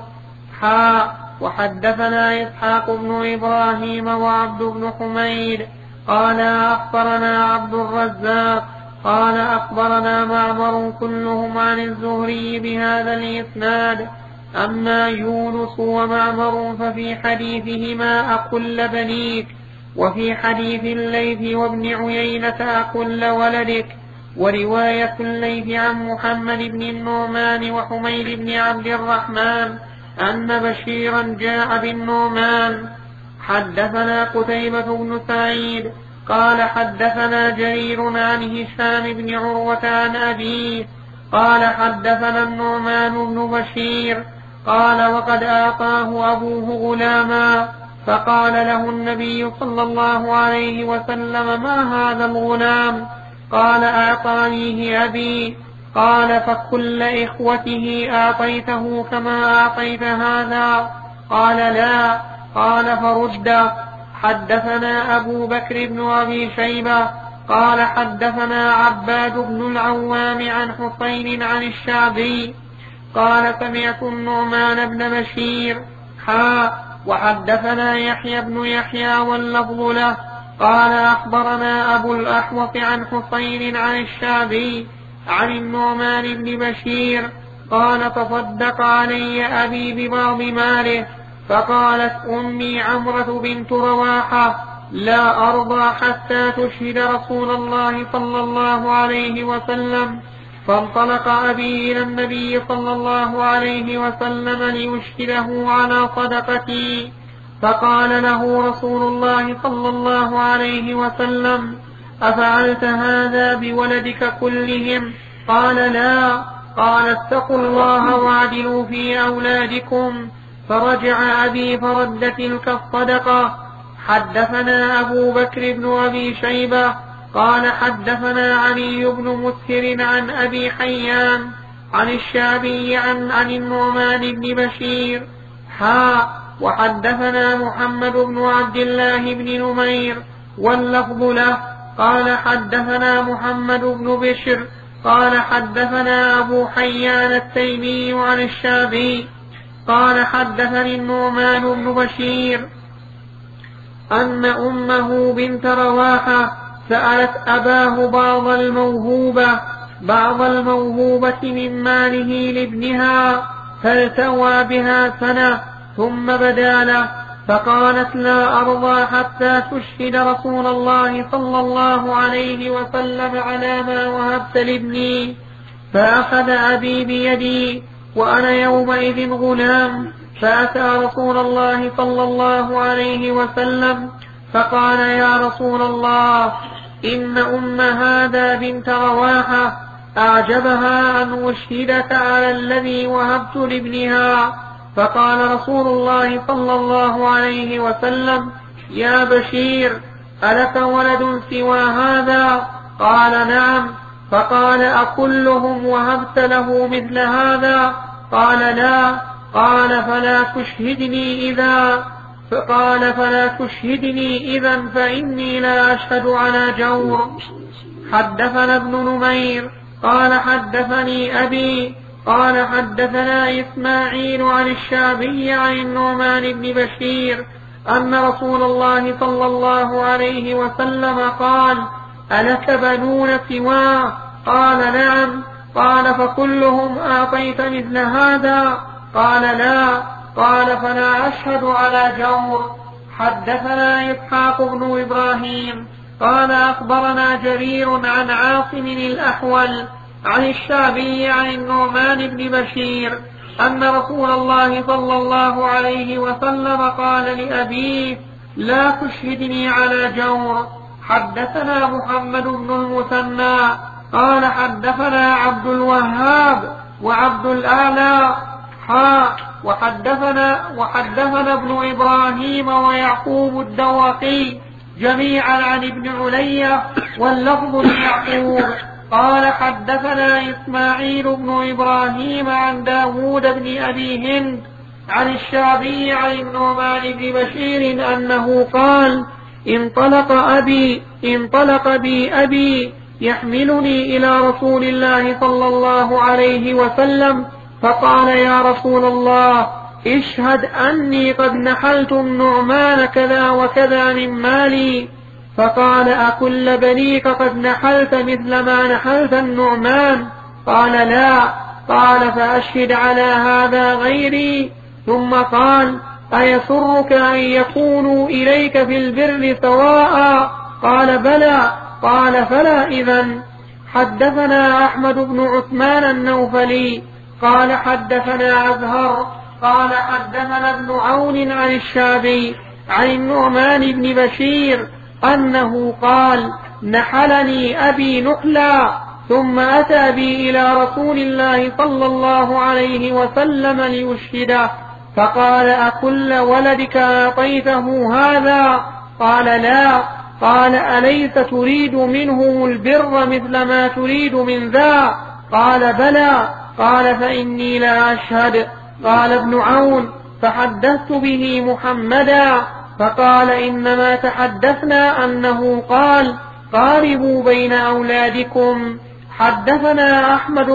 وحدثنا إسحاق بن إبراهيم وعبد بن حميد قال أخبرنا عبد الرزاق قال أخبرنا معمر كلهم عن الزهري بهذا الإسناد. أما يونس ومعمر ففي حديثهما أكل بنيك، وفي حديث الليث وابن عيينة أكل ولدك. ورواية الليث عن محمد بن النعمان وحميد بن عبد الرحمن أن بشيرا جاء بالنعمان. حدثنا قتيبة بن سعيد قال حدثنا جرير عن هشام بن عروة عن أبيه قال حدثنا النعمان بن بشير قال وقد أعطاه أبوه غلاما، فقال له النبي صلى الله عليه وسلم ما هذا الغلام؟ قال أعطانيه أبي. قال فكل إخوته أعطيته كما أعطيت هذا؟ قال لا. قال فرد. حدثنا أبو بكر بن أبي شيبة قال حدثنا عباد بن العوام عن حسين عن الشعبي قال سمعت النعمان بن بشير وحدثنا يحيى بن يحيى واللفظ له قال أخبرنا أبو الأحوص عن حسين عن الشعبي عن النعمان بن بشير قال تصدق علي أبي ببعض ماله. فقالت أمي عمرة بنت رواحة لا أرضى حتى تشهد رسول الله صلى الله عليه وسلم. فانطلق أبي إلى النبي صلى الله عليه وسلم ليشهده على صدقتي، فقال له رسول الله صلى الله عليه وسلم أفعلت هذا بولدك كلهم؟ قال لا. قال اتقوا الله واعدلوا في أولادكم. فرجع أبي فرد تلك الصدقة. حدثنا أبو بكر بن أبي شيبة قال حدثنا علي بن مسهر عن أبي حيان عن الشعبي عن النعمان بن بشير وحدثنا محمد بن عبد الله بن نمير واللفظ له قال حدثنا محمد بن بشر قال حدثنا أبو حيان التيمي عن الشعبي قال حدثني النعمان بن بشير أن أمه بنت رواحة سألت أباه بعض الموهوبة من ماله لابنها فالتوى بها سنة ثم بدا له، فقالت لا أرضى حتى تشهد رسول الله صلى الله عليه وسلم على ما وهبت لابني. فأخذ أبي بيدي وأنا يومئذ غلام، فأتى رسول الله صلى الله عليه وسلم فقال يا رسول الله إن أم هذا بنت رواحة أعجبها أن أشهدك على الذي وهبت لابنها. فقال رسول الله صلى الله عليه وسلم يا بشير ألك ولد سوى هذا؟ قال نعم. فقال أكلهم وهبت له مثل هذا؟ قال لا. قال فلا تشهدني إذا فإني لا أشهد على جور. حدثنا ابن نمير قال حدثني أبي قال حدثنا إسماعيل عن الشعبي عن النعمان بن بشير أن رسول الله صلى الله عليه وسلم قال: ألك بنون سواه؟ قال: نعم. قال: فكلهم أعطيت مثل هذا؟ قال: لا. قال: فلا أشهد على جور. حدثنا إسحاق بن إبراهيم قال أخبرنا جرير عن عاصم الأحول عن الشعبي عن النعمان بن بشير أن رسول الله صلى الله عليه وسلم قال لأبيه: لا تشهدني على جور. حدثنا محمد بن المثنى قال حدثنا عبد الوهاب وعبد الأعلى وحدثنا ابن إبراهيم ويعقوب الدوقي جميعا عن ابن علية واللفظ ليعقوب قال حدثنا إسماعيل بن إبراهيم عن داود بن أبي هند عن الشعبي عن النعمان بن بشير أنه قال: انطلق بي أبي يحملني إلى رسول الله صلى الله عليه وسلم فقال: يا رسول الله، اشهد أني قد نحلت النعمان كذا وكذا من مالي. فقال: أكل بنيك قد نحلت مثل ما نحلت النعمان؟ قال: لا. قال: فأشهد على هذا غيري. ثم قال: أيسرك أن يكونوا إليك في البر سواء؟ قال: بلى. قال: فلا إذن. حدثنا أحمد بن عثمان النوفلي قال حدثنا أزهر قال حدثنا ابن عون عن الشعبي عن النعمان بن بشير أنه قال: نحلني أبي نحلا ثم أتى بي إلى رسول الله صلى الله عليه وسلم ليشهده فقال: أكل ولدك أعطيته هذا؟ قال: لا. قال: أليس تريد منهم البر مثل ما تريد من ذا؟ قال: بلى. قال: فإني لا أشهد. قال ابن عون: فحدثت به محمدا فقال: إنما تحدثنا أنه قال: قاربوا بين أولادكم. حدثنا أحمد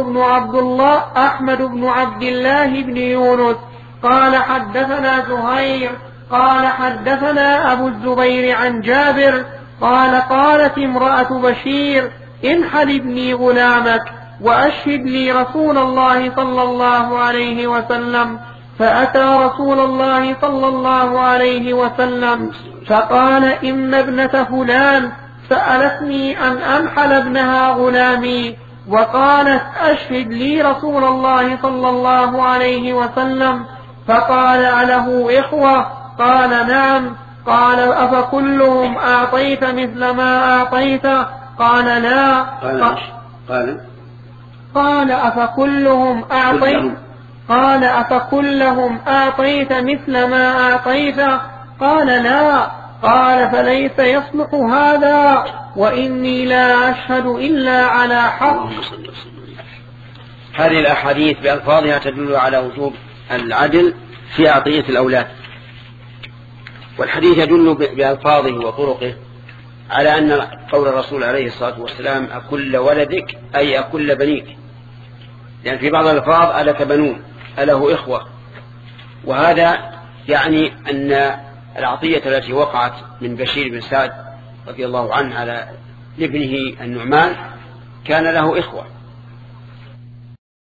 بن عبد الله بن يونس قال حدثنا زهير قال حدثنا أبو الزبير عن جابر قال: قالت امرأة بشير: انحل ابني غلامك وأشهد لي رسول الله صلى الله عليه وسلم. فأتى رسول الله صلى الله عليه وسلم فقال: إن ابنة فلان سألتني أن أنحل ابنها غلامي وقالت: أشهد لي رسول الله صلى الله عليه وسلم. فقال: أله إخوة؟ قال: نعم. قال: أفكلهم أعطيت مثل ما أعطيت؟ قال: لا. قال: أفكلهم أعطيت مثل ما أعطيت؟ قال: لا. قال: فليس يصلح هذا وإني لا أشهد إلا على حق. هذه الأحاديث بألفاظها تدل على وجوب العدل في عطية الأولاد، والحديث يدل بألفاظه وطرقه على أن قول الرسول عليه الصلاة والسلام: أكل ولدك أي أكل بنيك، لأن في بعض الألفاظ: ألك بنون، أله إخوة. وهذا يعني أن العطية التي وقعت من بشير بن سعد رضي الله عنه على ابنه النعمان كان له إخوة،